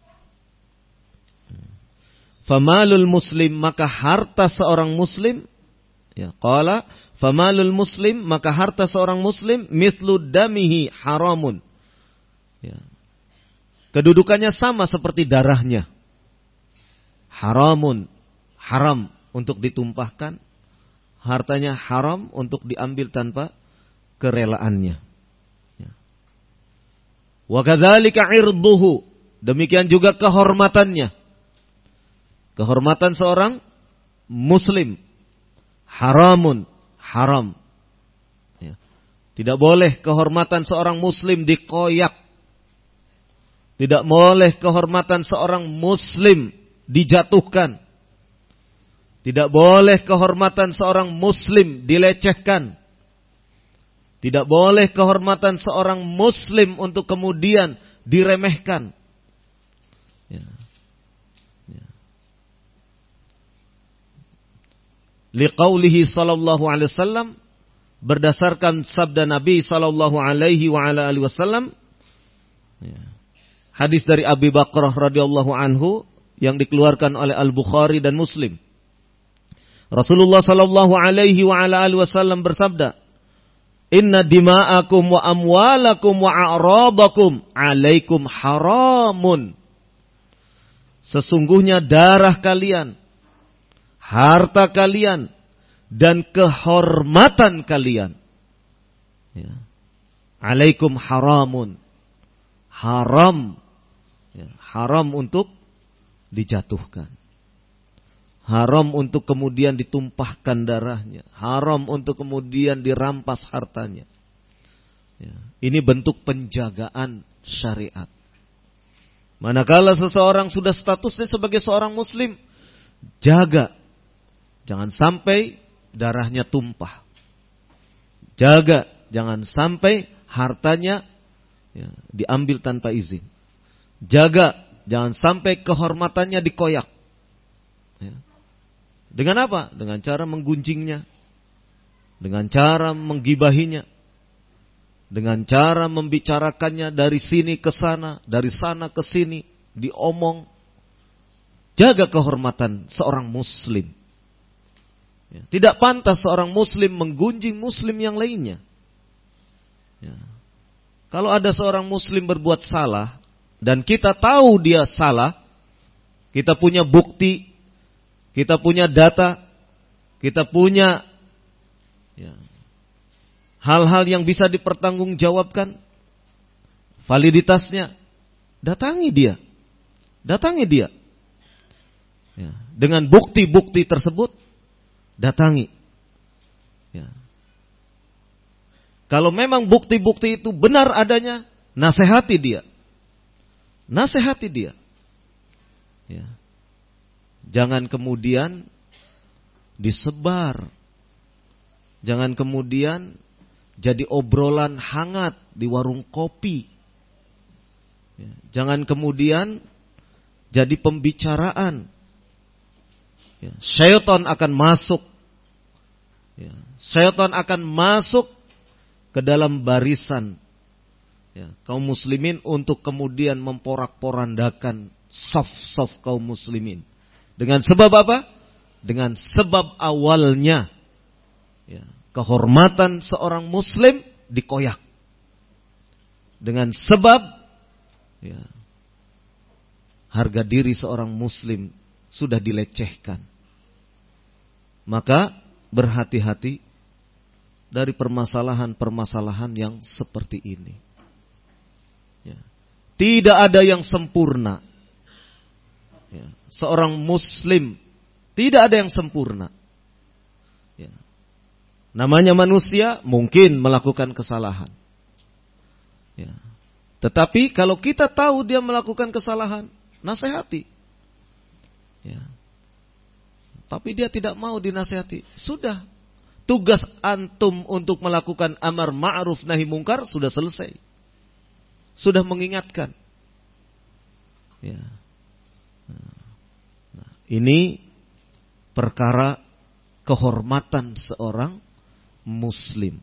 Famalul muslim, maka harta seorang muslim, ya, qala famalul muslim, maka harta seorang muslim mithlu damihi haramun. Ya. Kedudukannya sama seperti darahnya. Haramun, haram untuk ditumpahkan, hartanya haram untuk diambil tanpa kerelaannya. Ya. Wa kadzalika irduhu, demikian juga kehormatannya. Kehormatan seorang muslim haramun, haram. Ya. Tidak boleh kehormatan seorang muslim dikoyak. Tidak boleh kehormatan seorang muslim dijatuhkan. Tidak boleh kehormatan seorang muslim dilecehkan. Tidak boleh kehormatan seorang muslim untuk kemudian diremehkan. Ya. Ya. Liqaulihi sallallahu alaihi wasallam, berdasarkan sabda Nabi sallallahu alaihi wa ala alihi wasallam. Ya. Hadis dari Abi Bakrah radhiyallahu anhu yang dikeluarkan oleh Al-Bukhari dan Muslim. Rasulullah sallallahu alaihi wa ala alihi wasallam bersabda, "Inna dima'akum wa amwalakum wa a'radakum 'alaikum haramun." Sesungguhnya darah kalian, harta kalian, dan kehormatan kalian, ya, 'alaikum haramun. Haram, ya, haram untuk dijatuhkan. Haram untuk kemudian ditumpahkan darahnya. Haram untuk kemudian dirampas hartanya. Ya, ini bentuk penjagaan syariat. Manakala seseorang sudah statusnya sebagai seorang muslim, jaga. Jangan sampai darahnya tumpah. Jaga. Jangan sampai hartanya, ya, diambil tanpa izin. Jaga. Jangan sampai kehormatannya dikoyak. Ya. Dengan apa? Dengan cara menggunjingnya. Dengan cara menggibahinya. Dengan cara membicarakannya dari sini ke sana, dari sana ke sini, diomong. Jaga kehormatan seorang muslim. Ya. Tidak pantas seorang muslim menggunjing muslim yang lainnya. Ya. Kalau ada seorang muslim berbuat salah, dan kita tahu dia salah, kita punya bukti, kita punya data, kita punya, ya, hal-hal yang bisa dipertanggungjawabkan, validitasnya, datangi dia. Ya, dengan bukti-bukti tersebut, datangi. Ya. Kalau memang bukti-bukti itu benar adanya, nasihati dia. Ya. Jangan kemudian disebar. Jangan kemudian jadi obrolan hangat di warung kopi. Ya. Jangan kemudian jadi pembicaraan. Ya. Syaitan akan masuk. Ya. Syaitan akan masuk ke dalam barisan, ya, kaum muslimin untuk kemudian memporak-porandakan saf-saf kaum muslimin. Dengan sebab apa? Dengan sebab awalnya, ya, kehormatan seorang muslim dikoyak. Dengan sebab, ya, harga diri seorang muslim sudah dilecehkan. Maka berhati-hati dari permasalahan-permasalahan yang seperti ini. Ya. Tidak ada yang sempurna. Ya. Seorang muslim Tidak ada yang sempurna. Ya. Namanya manusia mungkin melakukan kesalahan. Ya. Tetapi kalau kita tahu dia melakukan kesalahan, nasihati. Ya. Tapi dia tidak mau dinasihati. Sudah. Tugas antum untuk melakukan amar ma'ruf nahi mungkar sudah selesai. Sudah mengingatkan. Ya. Nah, ini perkara kehormatan seorang muslim.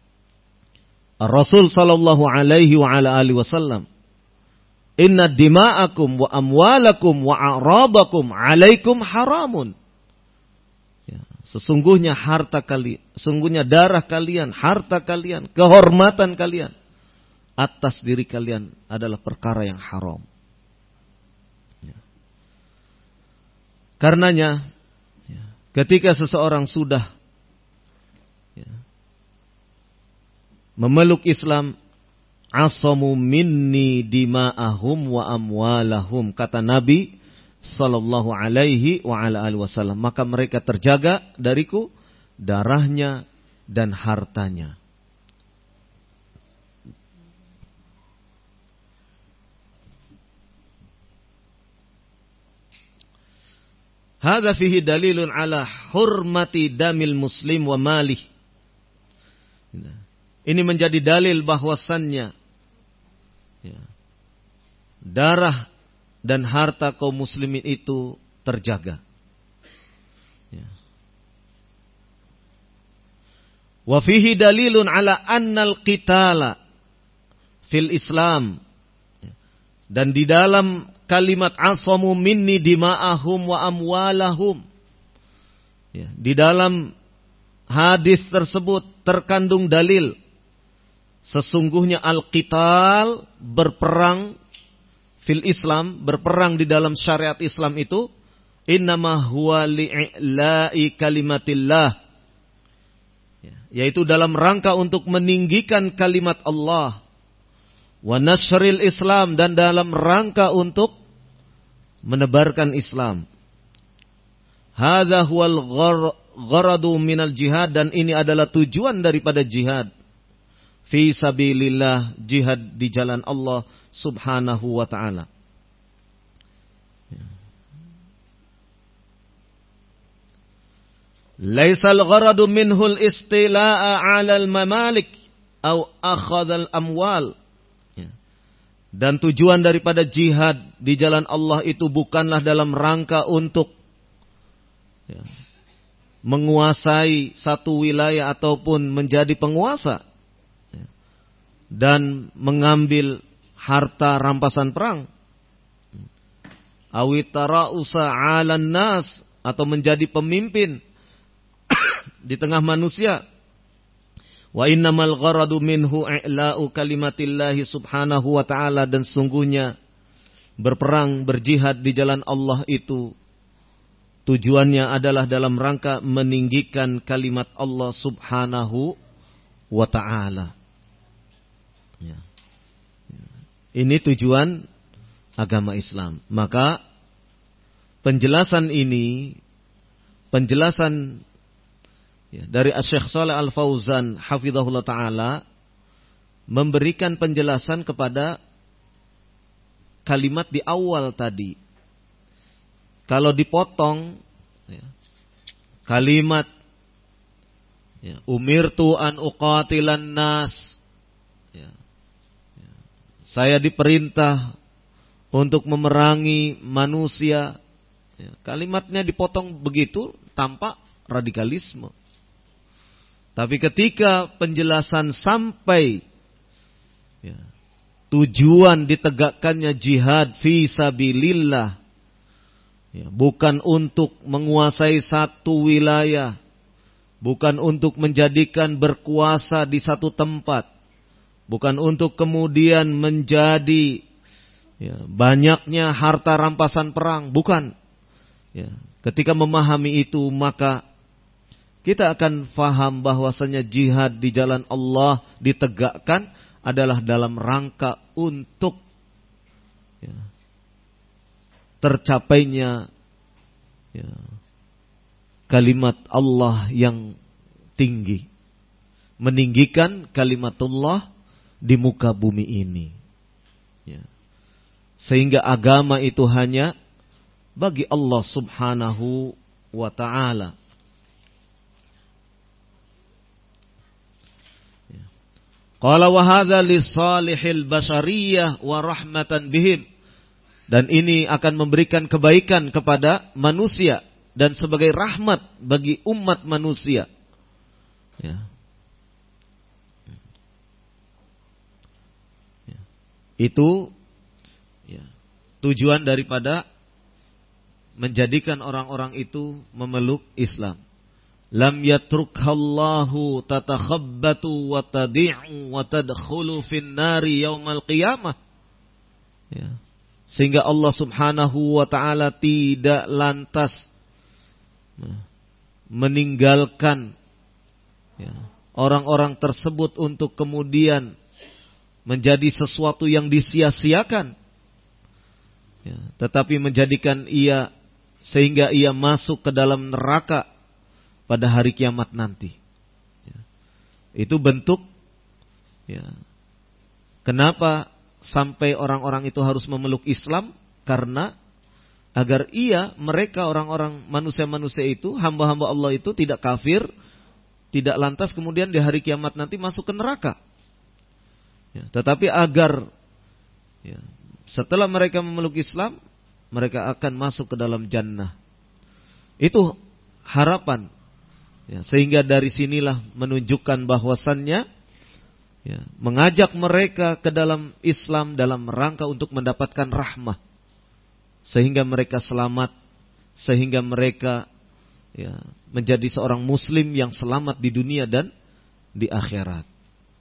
Rasul sallallahu alaihi wa ala alihi wasallam, "Inna dima'akum wa amwalakum wa a'radakum 'alaikum haramun." Ya, sesungguhnya harta kalian, sesungguhnya darah kalian, harta kalian, kehormatan kalian atas diri kalian adalah perkara yang haram. Ya. Karenanya, ya, ketika seseorang sudah memeluk Islam, asamu minni dima'ahum wa amwalahum, kata Nabi sallallahu alaihi wa ala alihi wasallam, maka mereka terjaga dariku darahnya dan hartanya. Hadza fihi dalilun ala hurmati damil muslim wa malih. Ini menjadi dalil bahwasannya ya, darah dan harta kaum muslimin itu terjaga. Ya. Wa fihi dalilun ala annal qitala fil Islam. Ya. Dan di dalam kalimat asamu minni dima'ahum wa amwalahum. Ya. Di dalam hadis tersebut terkandung dalil sesungguhnya al-qital, berperang fil Islam, berperang di dalam syariat Islam itu innama huwa li'ila'i kalimatillah, yaitu dalam rangka untuk meninggikan kalimat Allah, wa nasril Islam, dan dalam rangka untuk menebarkan Islam. Hadza huwal gharadu minal jihad, dan ini adalah tujuan daripada jihad. Fi sabilillah, jihad di jalan Allah subhanahu wa ta'ala. Laisal gharadu minhul istila'a 'alal mamalik au akhadhal amwal. Dan tujuan daripada jihad di jalan Allah itu bukanlah dalam rangka untuk menguasai satu wilayah ataupun menjadi penguasa dan mengambil harta rampasan perang, awitara usa 'alan nas, atau menjadi pemimpin di tengah manusia. Wa innamal gharadu minhu i'la'u kalimatillahi subhanahu wa ta'ala, dan sungguhnya berperang, berjihad di jalan Allah itu tujuannya adalah dalam rangka meninggikan kalimat Allah subhanahu wa ta'ala. Ya. Ini tujuan agama Islam. Maka penjelasan ini, penjelasan dari Syekh Shalih Al-Fauzan hafizahullah ta'ala, memberikan penjelasan kepada kalimat di awal tadi. Kalau dipotong kalimat umirtu an uqatilan nas, saya diperintah untuk memerangi manusia, kalimatnya dipotong begitu tampak radikalisme. Tapi ketika penjelasan sampai tujuan ditegakkannya jihad fi sabilillah, bukan untuk menguasai satu wilayah, bukan untuk menjadikan berkuasa di satu tempat, bukan untuk kemudian menjadi banyaknya harta rampasan perang, bukan. Ketika memahami itu, maka kita akan faham bahwasanya jihad di jalan Allah ditegakkan adalah dalam rangka untuk tercapainya kalimat Allah yang tinggi, meninggikan kalimatullah di muka bumi ini. Ya. Sehingga agama itu hanya bagi Allah Subhanahu wa ta'ala. Ya. Qala wa hadza li salihil bashariyah wa rahmatan bihim. Dan ini akan memberikan kebaikan kepada manusia dan sebagai rahmat bagi umat manusia. Ya. Ya. Itu ya, tujuan daripada menjadikan orang-orang itu memeluk Islam. Lam yatrukhallahu tatakhabbatu wa tadi'u wa tadkhulu fin nari yaumal qiyamah. Ya. Sehingga Allah Subhanahu wa ta'ala tidak lantas meninggalkan ya, orang-orang tersebut untuk kemudian menjadi sesuatu yang disia-siakan, ya, tetapi menjadikan ia sehingga ia masuk ke dalam neraka pada hari kiamat nanti. Ya. Itu bentuk ya, kenapa sampai orang-orang itu harus memeluk Islam, karena agar mereka orang-orang manusia-manusia itu, hamba-hamba Allah itu tidak kafir, tidak lantas kemudian di hari kiamat nanti masuk ke neraka. Ya, tetapi agar ya, setelah mereka memeluk Islam, mereka akan masuk ke dalam jannah. Itu harapan. Ya, sehingga dari sinilah menunjukkan bahwasannya ya, mengajak mereka ke dalam Islam dalam rangka untuk mendapatkan rahmah, sehingga mereka selamat, sehingga mereka ya, menjadi seorang muslim yang selamat di dunia dan di akhirat.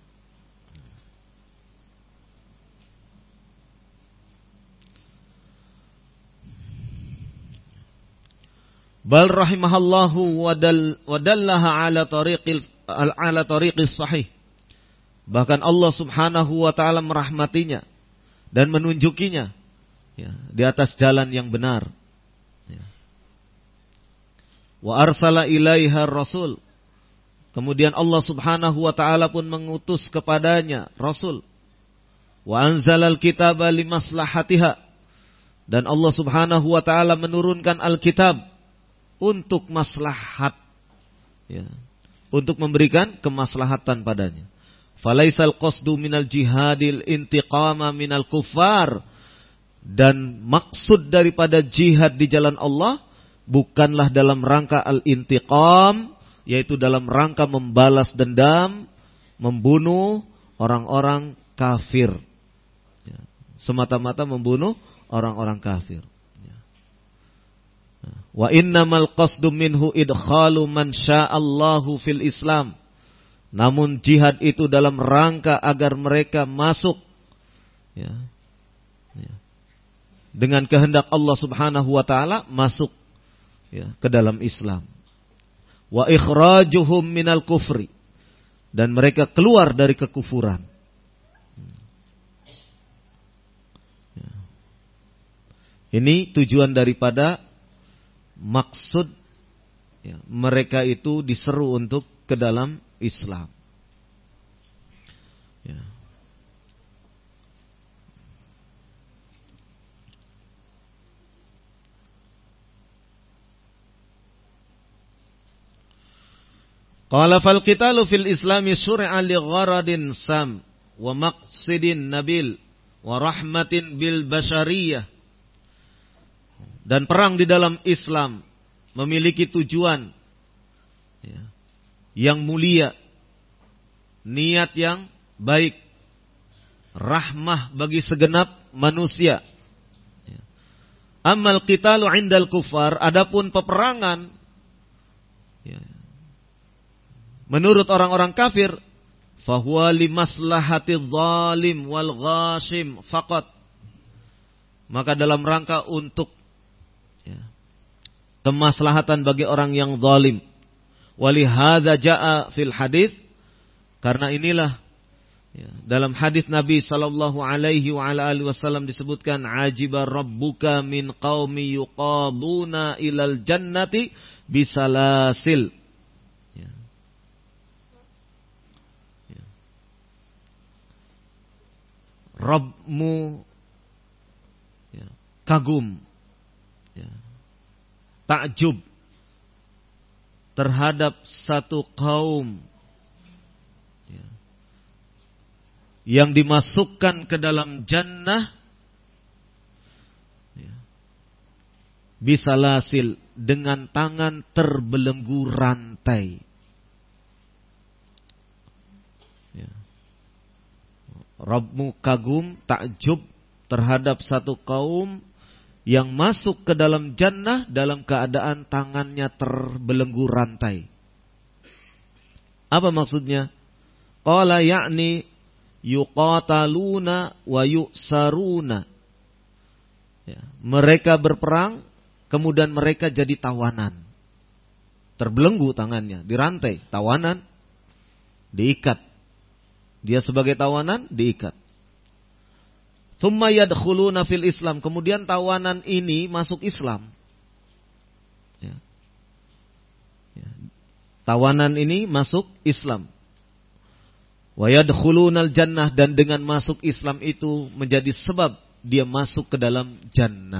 Bal rahimahallahu wa dallaha ala tariqis sahih. Bahkan Allah Subhanahu wa ta'ala merahmatinya dan menunjukinya ya, di atas jalan yang benar. Ya. Wa arsala ilaiha rasul. Kemudian Allah Subhanahu wa ta'ala pun mengutus kepadanya rasul. Wa anzalal kitaba limaslahatiha. Dan Allah Subhanahu wa ta'ala menurunkan Alkitab untuk maslahat. Ya. Untuk memberikan kemaslahatan padanya. Falaisal qasdu minal jihadil intiqama minal kuffar. Dan maksud daripada jihad di jalan Allah bukanlah dalam rangka al-intiqam, yaitu dalam rangka membalas dendam, membunuh orang-orang kafir. Ya. Semata-mata membunuh orang-orang kafir. Ya. Wa innamal qasdu minhu idkhalu man sya'allahu fil Islam. Namun jihad itu dalam rangka agar mereka masuk ya, ya, dengan kehendak Allah Subhanahu wa ta'ala masuk ya, ke dalam Islam. Wa ikhrajuhum minal kufri. Dan mereka keluar dari kekufuran. Ya. Ini tujuan daripada maksud ya, mereka itu diseru untuk ke dalam Islam. Ya. Qala fal qitalu fil Islami syur'a li gharadin sam wa maqsidin nabil wa rahmatin bil bashariyah. Dan perang di dalam Islam memiliki tujuan ya, yang mulia, niat yang baik, rahmah bagi segenap manusia. Ammal qitalu 'indal kufar, adapun peperangan ya, menurut orang-orang kafir, fahuwa limaslahati zalim wal ghashim faqat. Maka dalam rangka untuk ya, kemaslahatan bagi orang yang zalim. Walihadza jaa fil hadis, karena inilah Ya, dalam hadis Nabi sallallahu alaihi wa ala alihi wasallam disebutkan, ajiba rabbuka min qaumi yuqaduna ilal jannati bisalasil. Ya. Ya. Rabbmu ya, kagum, ya, takjub terhadap satu kaum yang dimasukkan ke dalam jannah bisalasil, dengan tangan terbelenggu rantai. Rabbmu kagum, takjub terhadap satu kaum yang masuk ke dalam jannah dalam keadaan tangannya terbelenggu rantai. Apa maksudnya? Qala ya'ni yuqataluna wa yu'saruna. Ya, mereka berperang, kemudian mereka jadi tawanan. Terbelenggu tangannya, dirantai, tawanan, diikat. Dia sebagai tawanan, diikat. Thumma yadkhuluna fil Islam. Kemudian tawanan ini masuk Islam. Ya. Ya. Tawanan ini masuk Islam. Wa yadkhulunal jannah, dan dengan masuk Islam itu menjadi sebab dia masuk ke dalam jannah.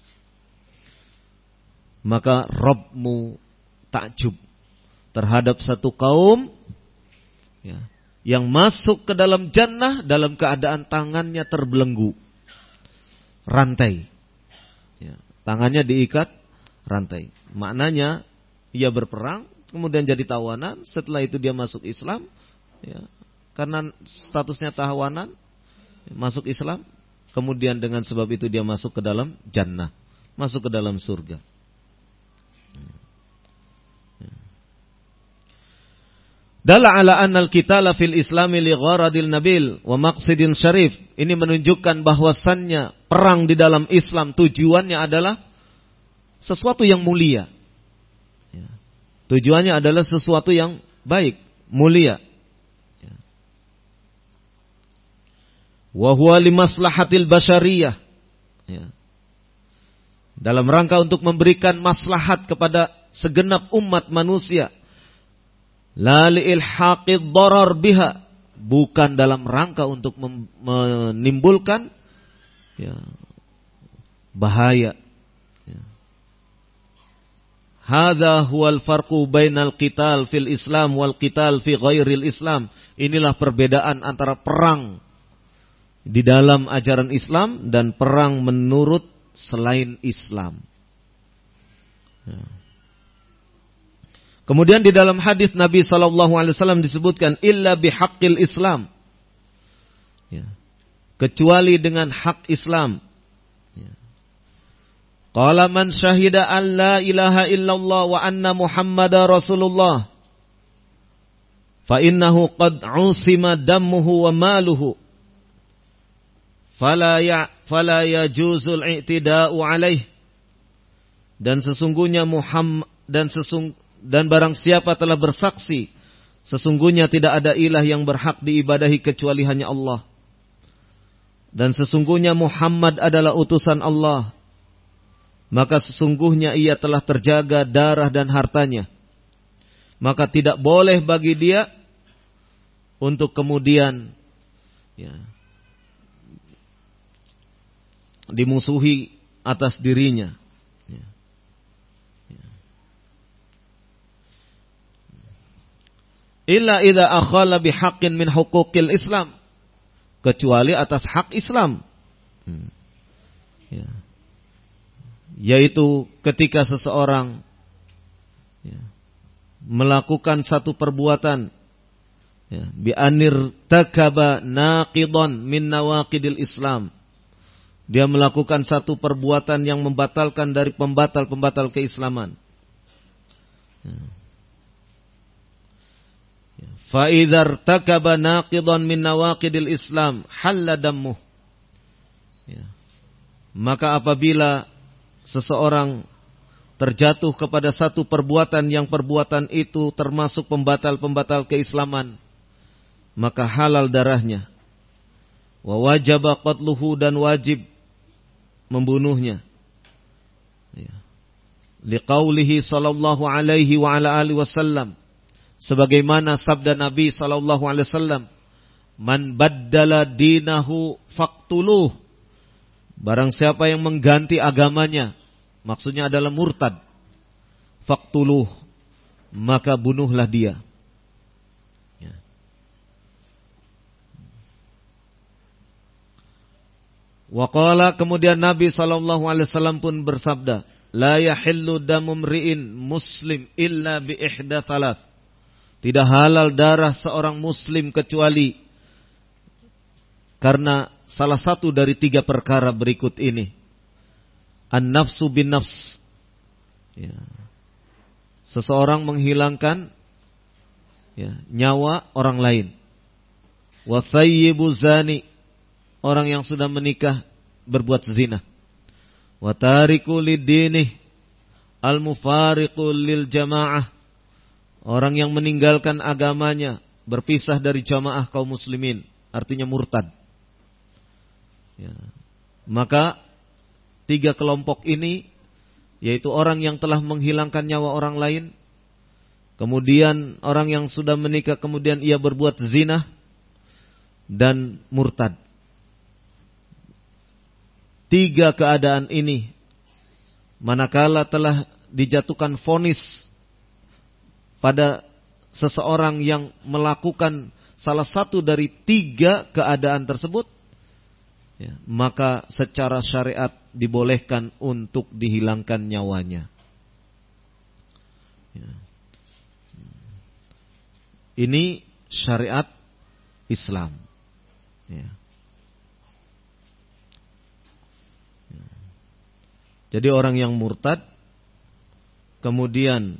Maka Rabbmu takjub terhadap satu kaum ya, yang masuk ke dalam jannah dalam keadaan tangannya terbelenggu rantai. Ya, tangannya diikat rantai. Maknanya ia berperang, kemudian jadi tawanan. Setelah itu dia masuk Islam. Ya, karena statusnya tawanan, masuk Islam, kemudian dengan sebab itu dia masuk ke dalam jannah, masuk ke dalam surga. Dalla ala annal qitala fil islami li gharadil nabil wa maqsidin syarif. Ini menunjukkan bahwasannya perang di dalam Islam tujuannya adalah sesuatu yang mulia. Tujuannya adalah sesuatu yang baik, mulia. Wa huwa limaslahatil basyariyah. Ya. Dalam rangka untuk memberikan maslahat kepada segenap umat manusia. La liilhaqid darar biha, bukan dalam rangka untuk menimbulkan ya, bahaya. Ya. Hadza huwal farqu bainal qital fil Islam wal qital fi ghairil Islam. Inilah perbedaan antara perang di dalam ajaran Islam dan perang menurut selain Islam. Ya. Kemudian di dalam hadis Nabi SAW disebutkan illa bihaqqil Islam. Ya. Kecuali dengan hak Islam. Ya. Qala man syahida an la ilaha illallah wa anna Muhammadar Rasulullah fa innahu qad usima dammuhu wa maluhu. Fala yajuzul i'tida'u alaih. Dan sesungguhnya Muhammad dan barang siapa telah bersaksi sesungguhnya tidak ada ilah yang berhak diibadahi kecuali hanya Allah, dan sesungguhnya Muhammad adalah utusan Allah, maka sesungguhnya ia telah terjaga darah dan hartanya, maka tidak boleh bagi dia untuk kemudian ya, dimusuhi atas dirinya. Illa idza akhala bihaqqin min huquqil Islam, kecuali atas hak Islam. Ya. Yaitu ketika seseorang ya, melakukan satu perbuatan ya, bi anir takaba naqidan min nawaqidil Islam. Dia melakukan satu perbuatan yang membatalkan dari pembatal-pembatal keislaman. Ya. Fa idza irtakaba naqidan min nawaqidil Islam halla dammuh. Ya. Maka apabila seseorang terjatuh kepada satu perbuatan yang perbuatan itu termasuk pembatal-pembatal keislaman, maka halal darahnya. Wa wajaba qatluhu, dan wajib membunuhnya. Ya. Liqaulihi sallallahu alaihi wa ala alihi wasallam, sebagaimana sabda Nabi sallallahu alaihi wasallam, man baddala dinahu faqtuluh. Barang siapa yang mengganti agamanya, maksudnya adalah murtad, faqtuluh, maka bunuhlah dia. Ya. Wa qala, kemudian Nabi sallallahu alaihi wasallam pun bersabda, la yahillu damu mri'in muslim illa bi ihda thalath. Tidak halal darah seorang muslim kecuali karena salah satu dari 3 perkara berikut ini. An-nafsu bin nafs. Ya. Seseorang menghilangkan nyawa orang lain. Wa thayyibu zani, orang yang sudah menikah berbuat zina. Wa tariku lidinih al-mufariqu lil jamaah, orang yang meninggalkan agamanya, berpisah dari jamaah kaum muslimin, artinya murtad. Ya. Maka 3 kelompok ini, yaitu orang yang telah menghilangkan nyawa orang lain, kemudian orang yang sudah menikah kemudian ia berbuat zina, dan murtad. 3 keadaan ini, manakala telah dijatuhkan vonis pada seseorang yang melakukan salah satu dari 3 keadaan tersebut, ya, maka secara syariat dibolehkan untuk dihilangkan nyawanya. Ya. Ini syariat Islam. Ya. Jadi orang yang murtad, kemudian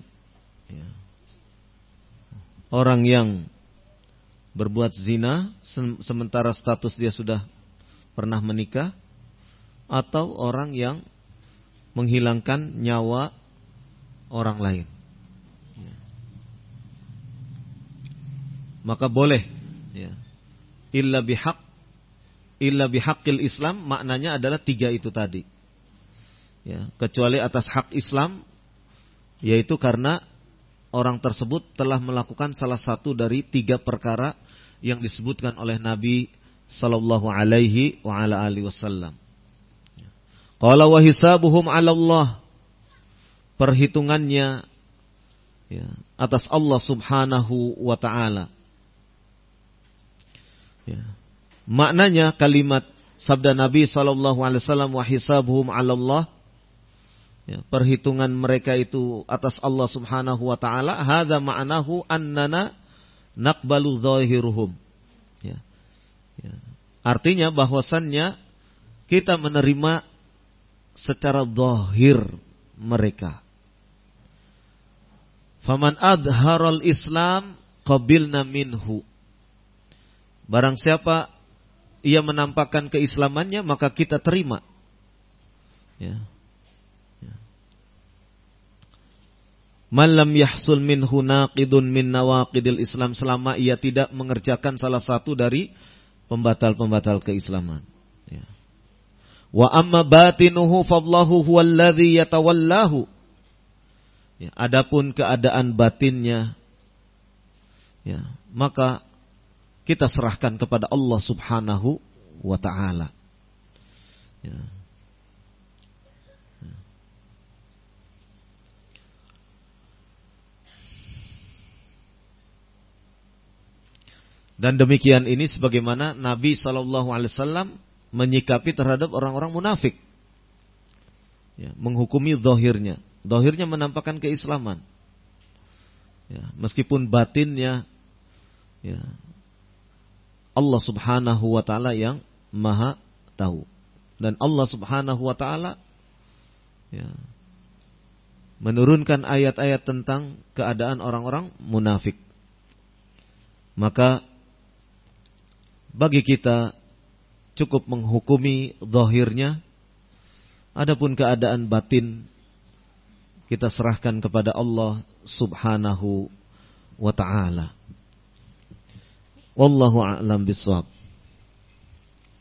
orang yang berbuat zina sementara status dia sudah pernah menikah, atau orang yang menghilangkan nyawa orang lain, maka boleh. Illa bihaqqil Islam, maknanya adalah 3 itu tadi. Ya, kecuali atas hak Islam, yaitu karena orang tersebut telah melakukan salah satu dari 3 perkara yang disebutkan oleh Nabi sallallahu alaihi wa ala alihi wasallam. Qala wa hisabuhum 'ala Allah, perhitungannya atas Allah Subhanahu wa taala. Maknanya kalimat sabda Nabi sallallahu alaihi wasallam wa hisabuhum 'ala Allah, perhitungan mereka itu atas Allah Subhanahu wa taala, hadza ma'nahu annana naqbalu dhahiruhum. Artinya bahwasannya kita menerima secara zahir mereka. Faman adharal Islam qabilna minhu. Barang siapa ia menampakkan keislamannya, maka kita terima. Man lam yahsul minhu naqidun min nawaqidil Islam, selama ia tidak mengerjakan salah satu dari pembatal-pembatal keislaman. Wa amma batinuhu fallahu huwallazi yatawallahu. Adapun keadaan batinnya, maka kita serahkan kepada Allah Subhanahu wa taala. Dan demikian ini sebagaimana Nabi SAW menyikapi terhadap orang-orang munafik, menghukumi zahirnya. Zahirnya menampakkan keislaman, meskipun batinnya Allah Subhanahu wa taala yang Maha tahu. Dan Allah Subhanahu wa taala menurunkan ayat-ayat tentang keadaan orang-orang munafik. Maka bagi kita cukup menghukumi zahirnya, adapun keadaan batin kita serahkan kepada Allah Subhanahu wa ta'ala. Wallahu a'lam bishawab.